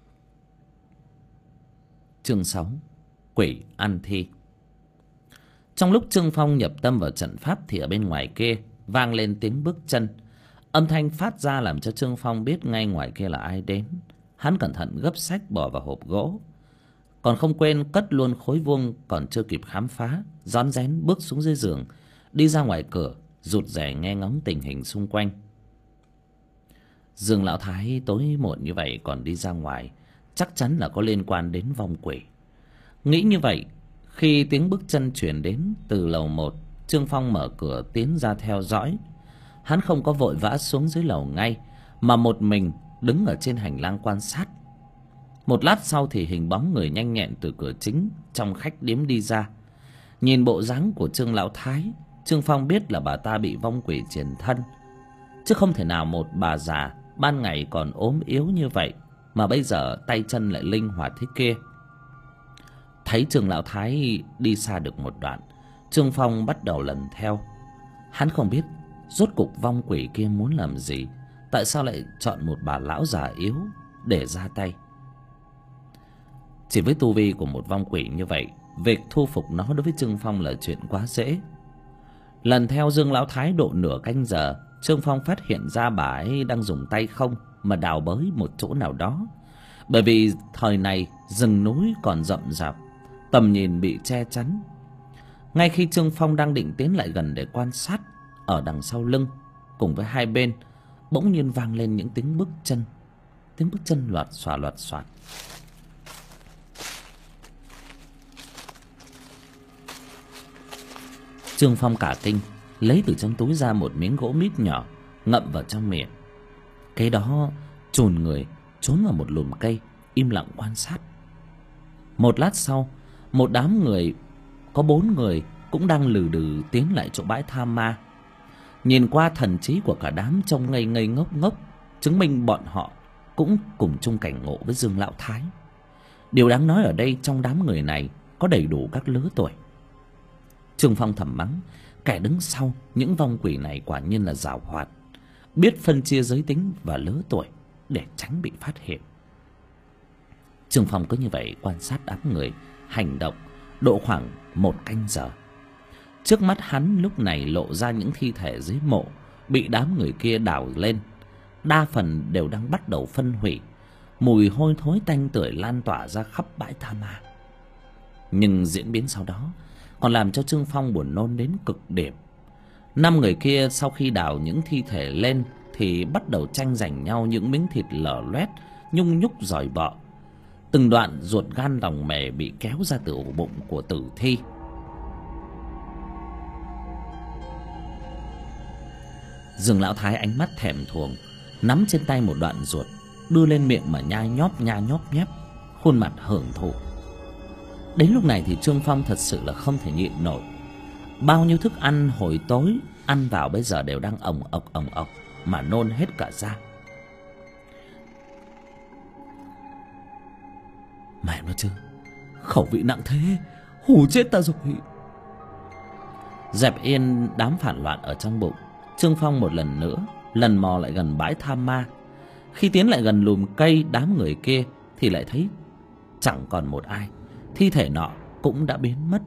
Chương 6: Quỷ ăn thi. Trong lúc Trương Phong nhập tâm vào trận pháp thì ở bên ngoài kia vang lên tiếng bước chân. Âm thanh phát ra làm cho Trương Phong biết ngay ngoài kia là ai đến. Hắn cẩn thận gấp sách bỏ vào hộp gỗ, còn không quên cất luôn khối vuông còn chưa kịp khám phá, rón rén bước xuống dưới giường, đi ra ngoài cửa, rụt rè nghe ngóng tình hình xung quanh. Dương lão thái tối muộn như vậy còn đi ra ngoài, chắc chắn là có liên quan đến vong quỷ. Nghĩ như vậy, khi tiếng bước chân truyền đến từ lầu 1, Trương Phong mở cửa tiến ra theo dõi. Hắn không có vội vã xuống dưới lầu ngay, mà một mình đứng ở trên hành lang quan sát. Một lát sau thì hình bóng người nhanh nhẹn từ cửa chính trong khách điếm đi ra. Nhìn bộ dáng của Trương lão thái, Trương Phong biết là bà ta bị vong quỷ triền thân, chứ không thể nào một bà già ban ngày còn ốm yếu như vậy mà bây giờ tay chân lại linh hoạt thế kia. Thấy Trương lão thái đi xa được một đoạn, Trương Phong bắt đầu lần theo. Hắn không biết rốt cục vong quỷ kia muốn làm gì, tại sao lại chọn một bà lão già yếu để ra tay. Chỉ với tu vi của một vong quỷ như vậy, việc thu phục nó đối với Trương Phong là chuyện quá dễ. Lần theo Dương lão thái độ nửa canh giờ, Trương Phong phát hiện ra bà ấy đang dùng tay không mà đào bới một chỗ nào đó. Bởi vì thời này rừng núi còn rậm rạp, tầm nhìn bị che chắn. Ngay khi Trương Phong đang định tiến lại gần để quan sát, ở đằng sau lưng cùng với hai bên bỗng nhiên vang lên những tiếng bước chân loạt xoạt. Trương Phong cả kinh, lấy từ trong túi ra một miếng gỗ mít nhỏ, ngậm vào trong miệng. Cái đó chùn người trốn vào một lùm cây, im lặng quan sát. Một lát sau, một đám người có 4 người cũng đang lừ đừ tiến lại chỗ bãi tha ma. Nhìn qua thần trí của cả đám trông ngây ngây ngốc ngốc, chứng minh bọn họ cũng cùng chung cảnh ngộ với Dương lão thái. Điều đáng nói ở đây, trong đám người này có đầy đủ các lứa tuổi. Trương Phong thầm mắng, kẻ đứng sau những vong quỷ này quả nhiên là giàu hoạt, biết phân chia giới tính và lứa tuổi để tránh bị phát hiện. Trương Phong cứ như vậy quan sát đám người hành động độ khoảng 1 canh giờ. Trước mắt hắn lúc này lộ ra những thi thể dưới mộ bị đám người kia đào lên, đa phần đều đang bắt đầu phân hủy. Mùi hôi thối tanh tưởi lan tỏa ra khắp bãi tha ma. Nhưng diễn biến sau đó còn làm cho Trương Phong buồn nôn đến cực điểm. 5 người kia sau khi đào những thi thể lên thì bắt đầu tranh giành nhau những miếng thịt lở loét, nhung nhúc giòi bọ. Từng đoạn ruột gan lòng mề bị kéo ra từ ổ bụng của tử thi. Dương lão thái ánh mắt thèm thuồng, nắm trên tay một đoạn ruột, đưa lên miệng mà nhai nhóp nhép, khuôn mặt hưởng thụ. Đến lúc này thì Trương Phong thật sự là không thể nhịn nổi. Bao nhiêu thức ăn hồi tối ăn vào bây giờ đều đang ồng ọc mà nôn hết cả ra. Mẹ nó chứ, khẩu vị nặng thế, hù chết ta rồi. Dẹp yên đám phản loạn ở trong bụng, Trương Phong một lần nữa lần mò lại gần bãi tha ma. Khi tiến lại gần lùm cây đám người kia thì lại thấy chẳng còn một ai, thi thể nọ cũng đã biến mất.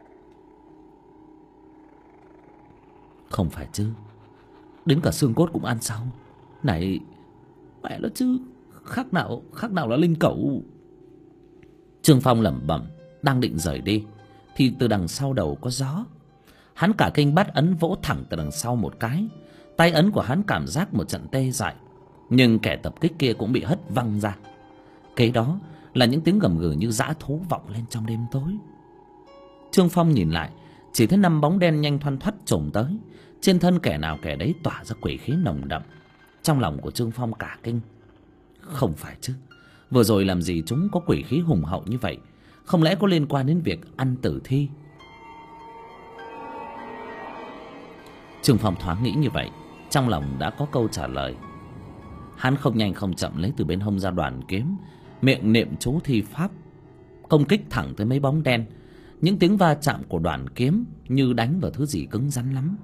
Không phải chứ, đến cả xương cốt cũng ăn xong. Này mẹ nó chứ, khác nào là linh cẩu. Trương Phong lẩm bẩm đang định rời đi thì từ đằng sau đầu có gió. Hắn cả kinh bắt ấn vỗ thẳng từ đằng sau một cái. Tay ấn của hắn cảm giác một trận tê dại, nhưng kẻ tập kích kia cũng bị hất văng ra. Kế đó là những tiếng gầm gừ như dã thú vọng lên trong đêm tối. Trương Phong nhìn lại, chỉ thấy 5 bóng đen nhanh thoăn thoắt chồm tới. Trên thân kẻ nào kẻ đấy tỏa ra quỷ khí nồng đậm. Trong lòng của Trương Phong cả kinh. Không phải chứ, vừa rồi làm gì chúng có quỷ khí hùng hậu như vậy? Không lẽ có liên quan đến việc ăn tử thi? Trương Phong thoáng nghĩ như vậy, trong lòng đã có câu trả lời. Hắn không nhanh không chậm lấy từ bên hông ra đoàn kiếm, miệng niệm chú thi pháp, công kích thẳng tới mấy bóng đen. Những tiếng va chạm của đoàn kiếm như đánh vào thứ gì cứng rắn lắm.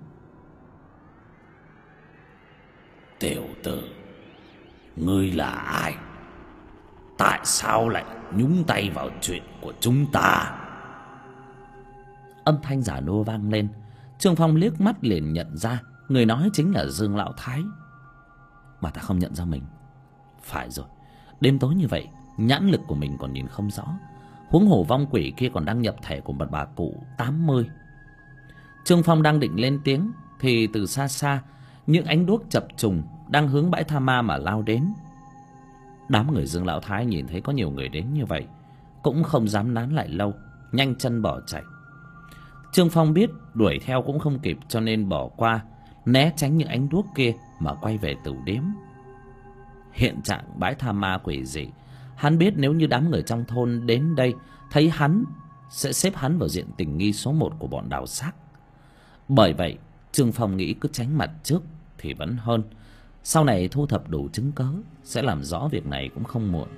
Tiểu tử, ngươi là ai? Tại sao lại nhúng tay vào chuyện của chúng ta? Âm thanh giả nua vang lên. Trương Phong liếc mắt liền nhận ra người nói chính là Dương Lão Thái. Bà ta không nhận ra mình. Phải rồi, đêm tối như vậy, nhãn lực của mình còn nhìn không rõ, huống hồ vong quỷ kia còn đang nhập thể của một bà cụ 80. Trương Phong đang định lên tiếng thì từ xa xa những ánh đuốc chập trùng đang hướng bãi tha ma mà lao đến. Đám người Dương Lão Thái nhìn thấy có nhiều người đến như vậy cũng không dám nán lại lâu, nhanh chân bỏ chạy. Trương Phong biết đuổi theo cũng không kịp, cho nên bỏ qua, né tránh những ánh đuốc kia mà quay về Tửu Điếm. Hiện trạng bãi tha ma quỷ dị, hắn biết nếu như đám người trong thôn đến đây thấy hắn sẽ xếp hắn vào diện tình nghi số 1 của bọn đào xác. Bởi vậy Trương Phong nghĩ cứ tránh mặt trước thì vẫn hơn, sau này thu thập đủ chứng cớ sẽ làm rõ việc này cũng không muộn.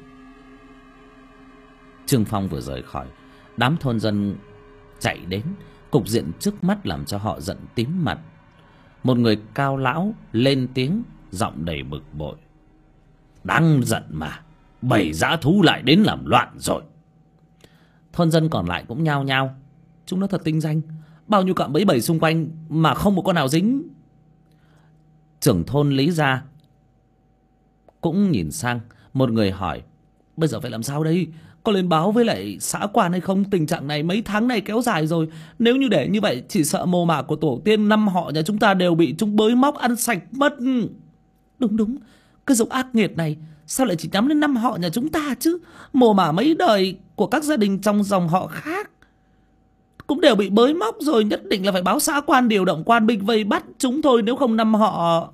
Trương Phong vừa rời khỏi, đám thôn dân chạy đến, cục diện trước mắt làm cho họ giận tím mặt. Một người cao lão lên tiếng, giọng đầy bực bội: Đang giận mà, bầy dã thú lại đến làm loạn rồi. Thôn dân còn lại cũng nhao nhao: Chúng nó thật tinh danh, bao nhiêu cạm bẫy bầy xung quanh mà không một con nào dính. Trưởng thôn Lý Gia cũng nhìn sang, một người hỏi: Bây giờ phải làm sao đây? Có lên báo với lại xã quan hay không? Tình trạng này mấy tháng nay kéo dài rồi. Nếu như để như vậy, chỉ sợ mồ mả của tổ tiên 5 họ nhà chúng ta đều bị chúng bới móc ăn sạch mất. Đúng, cái giống ác nghiệt này sao lại chỉ nhắm đến 5 họ nhà chúng ta chứ? Mồ mả mấy đời của các gia đình trong dòng họ khác cũng đều bị bới móc rồi. Nhất định là phải báo xã quan điều động quan binh vây bắt chúng thôi, nếu không 5 họ.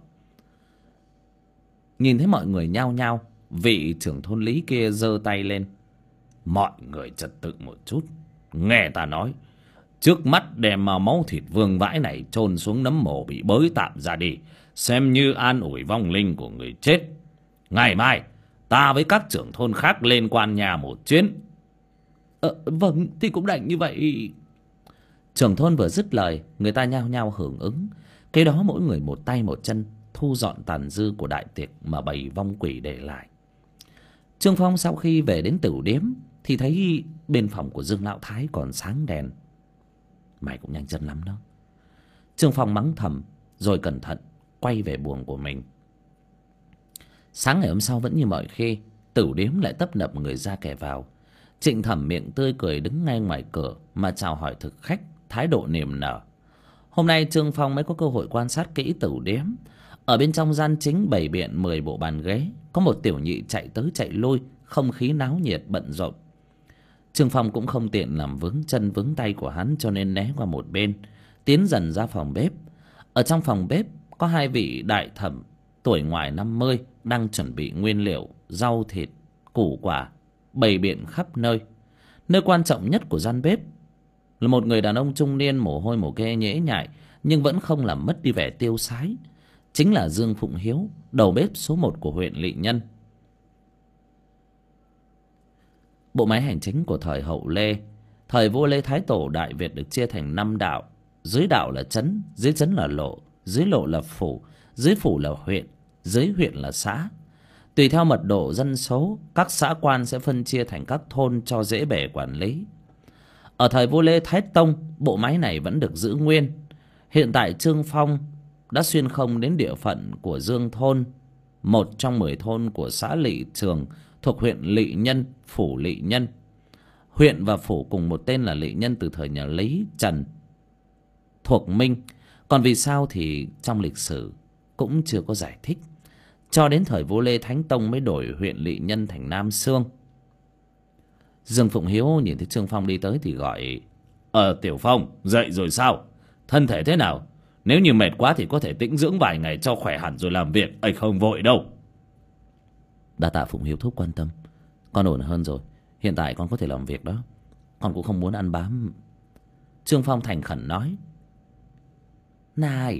Nhìn thấy mọi người nhao nhao, vị trưởng thôn Lý kia giơ tay lên: Mọi người trật tự một chút, nghe ta nói. Trước mắt đem máu thịt vương vãi này chôn xuống nấm mồ bị bới tạm ra đi, xem như an ủi vong linh của người chết. Ngày mai ta với các trưởng thôn khác lên quan nhà một chuyến. Vâng, thì cũng đành như vậy. Trưởng thôn vừa dứt lời, người ta nhao nhao hưởng ứng. Cái đó mỗi người một tay một chân thu dọn tàn dư của đại tiệc mà bầy vong quỷ để lại. Trương Phong sau khi về đến Tửu Điếm thì thấy bên phòng của Dương Lão Thái còn sáng đèn. Mày cũng nhanh chân lắm đó. Trương Phong mắng thầm rồi cẩn thận quay về buồng của mình. Sáng ngày hôm sau vẫn như mọi khi, Tửu Điếm lại tấp nập người ra kẻ vào. Trịnh Thẩm miệng tươi cười đứng ngay ngoài cửa mà chào hỏi thực khách, thái độ niềm nở. Hôm nay Trương Phong mới có cơ hội quan sát kỹ Tửu Điếm. Ở bên trong gian chính bày biện 10 bộ bàn ghế, có một tiểu nhị chạy tới chạy lui, không khí náo nhiệt bận rộn. Trương Phong cũng không tiện làm vướng chân vướng tay của hắn, cho nên né qua một bên, tiến dần ra phòng bếp. Ở trong phòng bếp có 2 vị đại thẩm tuổi ngoài 50 đang chuẩn bị nguyên liệu, rau thịt, củ quả bày biện khắp nơi. Nơi quan trọng nhất của gian bếp là một người đàn ông trung niên mồ hôi mồ kê nhễ nhại nhưng vẫn không làm mất đi vẻ tiêu sái, chính là Dương Phụng Hiếu, đầu bếp số 1 của huyện Lỵ Nhân. Bộ máy hành chính của thời Hậu Lê, thời vua Lê Thái Tổ Đại Việt được chia thành 5 đạo. Dưới đạo là trấn, dưới trấn là lộ, dưới lộ là phủ, dưới phủ là huyện, dưới huyện là xã. Tùy theo mật độ dân số, các xã quan sẽ phân chia thành các thôn cho dễ bề quản lý. Ở thời vua Lê Thái Tông, bộ máy này vẫn được giữ nguyên. Hiện tại Trương Phong đã xuyên không đến địa phận của Dương Thôn, một trong 10 thôn của xã Lỵ Trường thuộc huyện Lỵ Nhân, phủ Lỵ Nhân. Huyện và phủ cùng một tên là Lỵ Nhân từ thời nhà Lý, Trần, thuộc Minh. Còn vì sao thì trong lịch sử cũng chưa có giải thích. Cho đến thời vua Lê Thánh Tông mới đổi huyện Lỵ Nhân thành Nam Xương. Dương Phụng Hiếu nhìn thấy Trương Phong đi tới thì gọi: Tiểu Phong, dậy rồi sao? Thân thể thế nào? Nếu như mệt quá thì có thể tĩnh dưỡng vài ngày cho khỏe hẳn rồi làm việc, anh không vội đâu. Đa tạ Phụng Hiếu thúc quan tâm, con ổn hơn rồi. Hiện tại con có thể làm việc đó, con cũng không muốn ăn bám. Trương Phong thành khẩn nói: Này,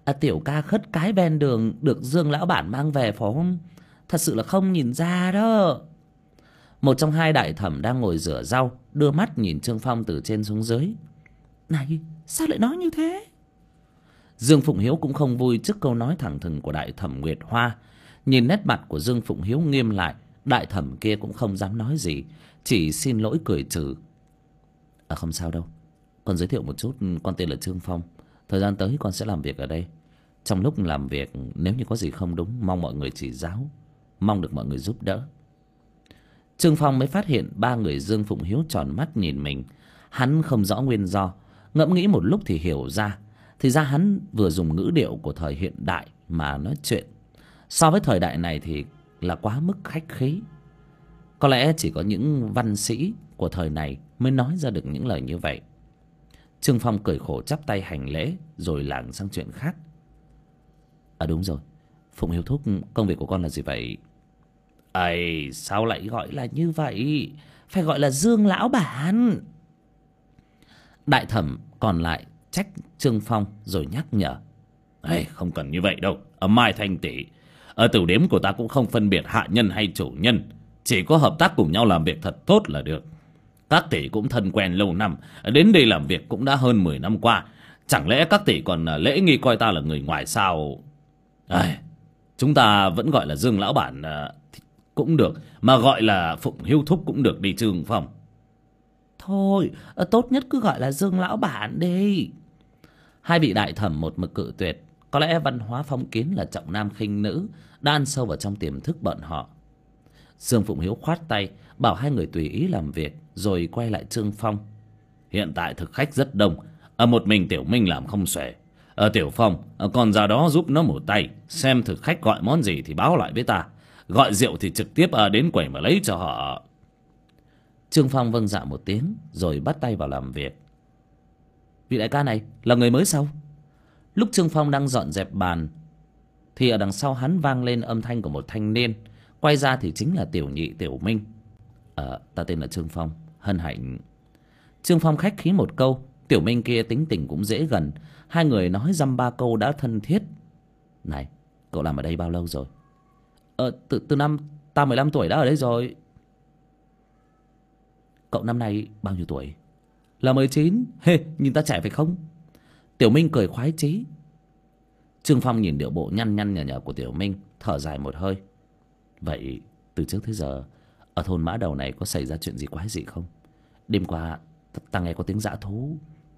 Tiểu ca khất cái ven đường được Dương lão bản mang về phải không? Thật sự là không nhìn ra đó. Một trong hai đại thẩm đang ngồi rửa rau đưa mắt nhìn Trương Phong từ trên xuống dưới. Này, sao lại nói như thế? Dương Phụng Hiếu cũng không vui trước câu nói thẳng thừng của đại thẩm Nguyệt Hoa. Nhìn nét mặt của Dương Phụng Hiếu nghiêm lại, đại thẩm kia cũng không dám nói gì, chỉ xin lỗi cười trừ. Không sao đâu, con giới thiệu một chút, con tên là Trương Phong. Thời gian tới con sẽ làm việc ở đây. Trong lúc làm việc nếu như có gì không đúng, mong mọi người chỉ giáo, mong được mọi người giúp đỡ. Trương Phong mới phát hiện ba người Dương Phụng Hiếu tròn mắt nhìn mình. Hắn không rõ nguyên do, ngẫm nghĩ một lúc thì hiểu ra. Thì ra hắn vừa dùng ngữ điệu của thời hiện đại mà nói chuyện. So với thời đại này thì là quá mức khách khí. Có lẽ chỉ có những văn sĩ của thời này mới nói ra được những lời như vậy. Trương Phong cười khổ chắp tay hành lễ rồi lảng sang chuyện khác. Đúng rồi, Phụng Hiếu thúc, công việc của con là gì vậy? Sao lại gọi là như vậy? Phải gọi là Dương lão bản. Đại thẩm còn lại trách Trương Phong rồi nhắc nhở. Không cần như vậy đâu, Mai Thanh tỷ, ở tử điếm của ta cũng không phân biệt hạ nhân hay chủ nhân, chỉ có hợp tác cùng nhau làm việc thật tốt là được. Các tỷ cũng thân quen lâu năm, đến đây làm việc cũng đã hơn 10 năm qua. Chẳng lẽ các tỷ còn lễ nghi coi ta là người ngoài sao? Chúng ta vẫn gọi là Dương lão bản cũng được, mà gọi là Phụng Hiếu thúc cũng được đi Trương Phong. Thôi, tốt nhất cứ gọi là Dương lão bản đi. Hai vị đại thẩm một mực cự tuyệt. Có lẽ văn hóa phong kiến là trọng nam khinh nữ đã ăn sâu vào trong tiềm thức bọn họ. Dương Phụng Hiếu khoát tay bảo hai người tùy ý làm việc, rồi quay lại Trương Phong. Hiện tại thực khách rất đông, một mình Tiểu Minh làm không xuể. Tiểu Phong, còn ra đó giúp nó một tay, xem thực khách gọi món gì thì báo lại với ta. Gọi rượu thì trực tiếp đến quầy mà lấy cho họ. Trương Phong vâng dạ một tiếng rồi bắt tay vào làm việc. Vị đại ca này là người mới sao? Lúc Trương Phong đang dọn dẹp bàn thì ở đằng sau hắn vang lên âm thanh của một thanh niên. Quay ra thì chính là tiểu nhị Tiểu Minh. Ta tên là Trương Phong, hân hạnh. Trương Phong khách khí một câu. Tiểu Minh kia tính tình cũng dễ gần. Hai người nói dăm ba câu đã thân thiết. Này, cậu làm ở đây bao lâu rồi? Từ năm ta 15 tuổi đã ở đây rồi. Cậu năm nay bao nhiêu tuổi? Là 19. Nhìn ta trẻ phải không? Tiểu Minh cười khoái chí. Trương Phong nhìn điệu bộ nhăn nhăn nhở nhở của Tiểu Minh, thở dài một hơi. Vậy từ trước tới giờ ở thôn Mã Đầu này có xảy ra chuyện gì quái dị không? Đêm qua ta nghe có tiếng dã thú.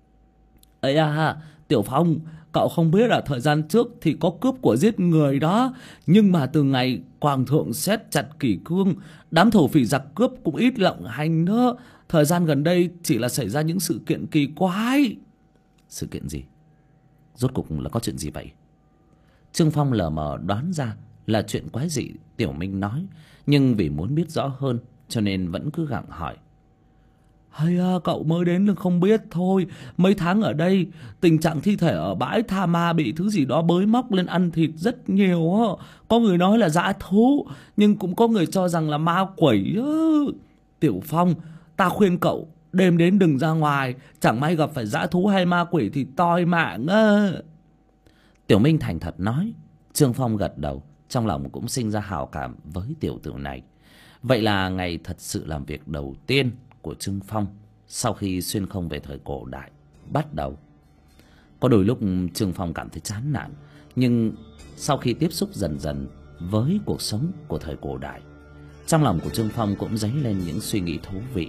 Tiểu Phong, cậu không biết là thời gian trước thì có cướp của giết người đó. Nhưng mà từ ngày Hoàng thượng xét chặt kỷ cương, đám thổ phỉ giặc cướp cũng ít lộng hành nữa. Thời gian gần đây chỉ là xảy ra những sự kiện kỳ quái. Sự kiện gì? Rốt cuộc là có chuyện gì vậy? Trương Phong lờ mờ đoán ra là chuyện quái dị Tiểu Minh nói, nhưng vì muốn biết rõ hơn cho nên vẫn cứ gặng hỏi. Cậu mới đến nên không biết thôi. Mấy tháng ở đây, tình trạng thi thể ở bãi tha ma bị thứ gì đó bới móc lên ăn thịt rất nhiều. Có người nói là dã thú, nhưng cũng có người cho rằng là ma quỷ. Tiểu Phong, ta khuyên cậu đêm đến đừng ra ngoài, chẳng may gặp phải dã thú hay ma quỷ thì toi mạng. Tiểu Minh thành thật nói. Trương Phong gật đầu, trong lòng cũng sinh ra hảo cảm với tiểu tử này. Vậy là ngày thật sự làm việc đầu tiên của Trương Phong sau khi xuyên không về thời cổ đại bắt đầu. Có đôi lúc Trương Phong cảm thấy chán nản, nhưng sau khi tiếp xúc dần dần với cuộc sống của thời cổ đại, trong lòng của Trương Phong cũng dấy lên những suy nghĩ thú vị.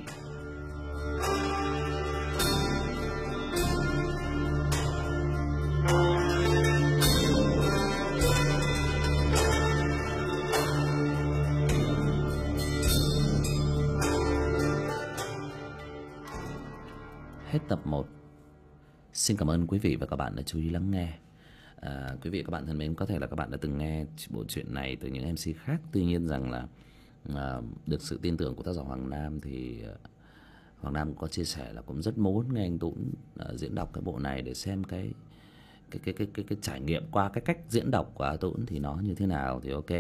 Hết tập 1. Xin cảm ơn quý vị và các bạn đã chú ý lắng nghe. Quý vị và các bạn thân mến, có thể là các bạn đã từng nghe bộ truyện này từ những MC khác. Tuy nhiên rằng là được sự tin tưởng của tác giả Hoàng Nam thì Hoàng Nam có chia sẻ là cũng rất muốn nghe anh Tũng diễn đọc cái bộ này để xem cái trải nghiệm qua cái cách diễn đọc của A Tũng thì nó như thế nào. Thì ok,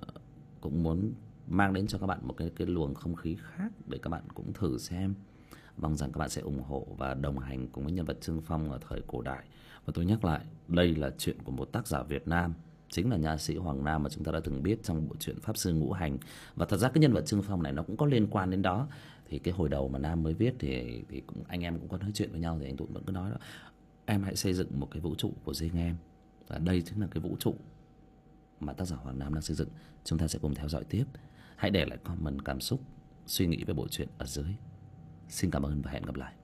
cũng muốn mang đến cho các bạn một cái luồng không khí khác để các bạn cũng thử xem. Mong rằng các bạn sẽ ủng hộ và đồng hành cùng với nhân vật Trương Phong ở thời cổ đại. Và tôi nhắc lại, đây là chuyện của một tác giả Việt Nam, chính là nha sĩ Hoàng Nam mà chúng ta đã từng biết trong bộ truyện Pháp Sư Ngũ Hành. Và thật ra cái nhân vật Trương Phong này nó cũng có liên quan đến đó. Thì cái hồi đầu mà Nam mới viết thì cũng anh em cũng có nói chuyện với nhau, thì anh Tụng vẫn cứ nói đó: em hãy xây dựng một cái vũ trụ của riêng em. Và đây chính là cái vũ trụ mà tác giả Hoàng Nam đang xây dựng. Chúng ta sẽ cùng theo dõi tiếp. Hãy để lại comment cảm xúc, suy nghĩ về bộ truyện ở dưới. Xin cảm ơn và hẹn gặp lại.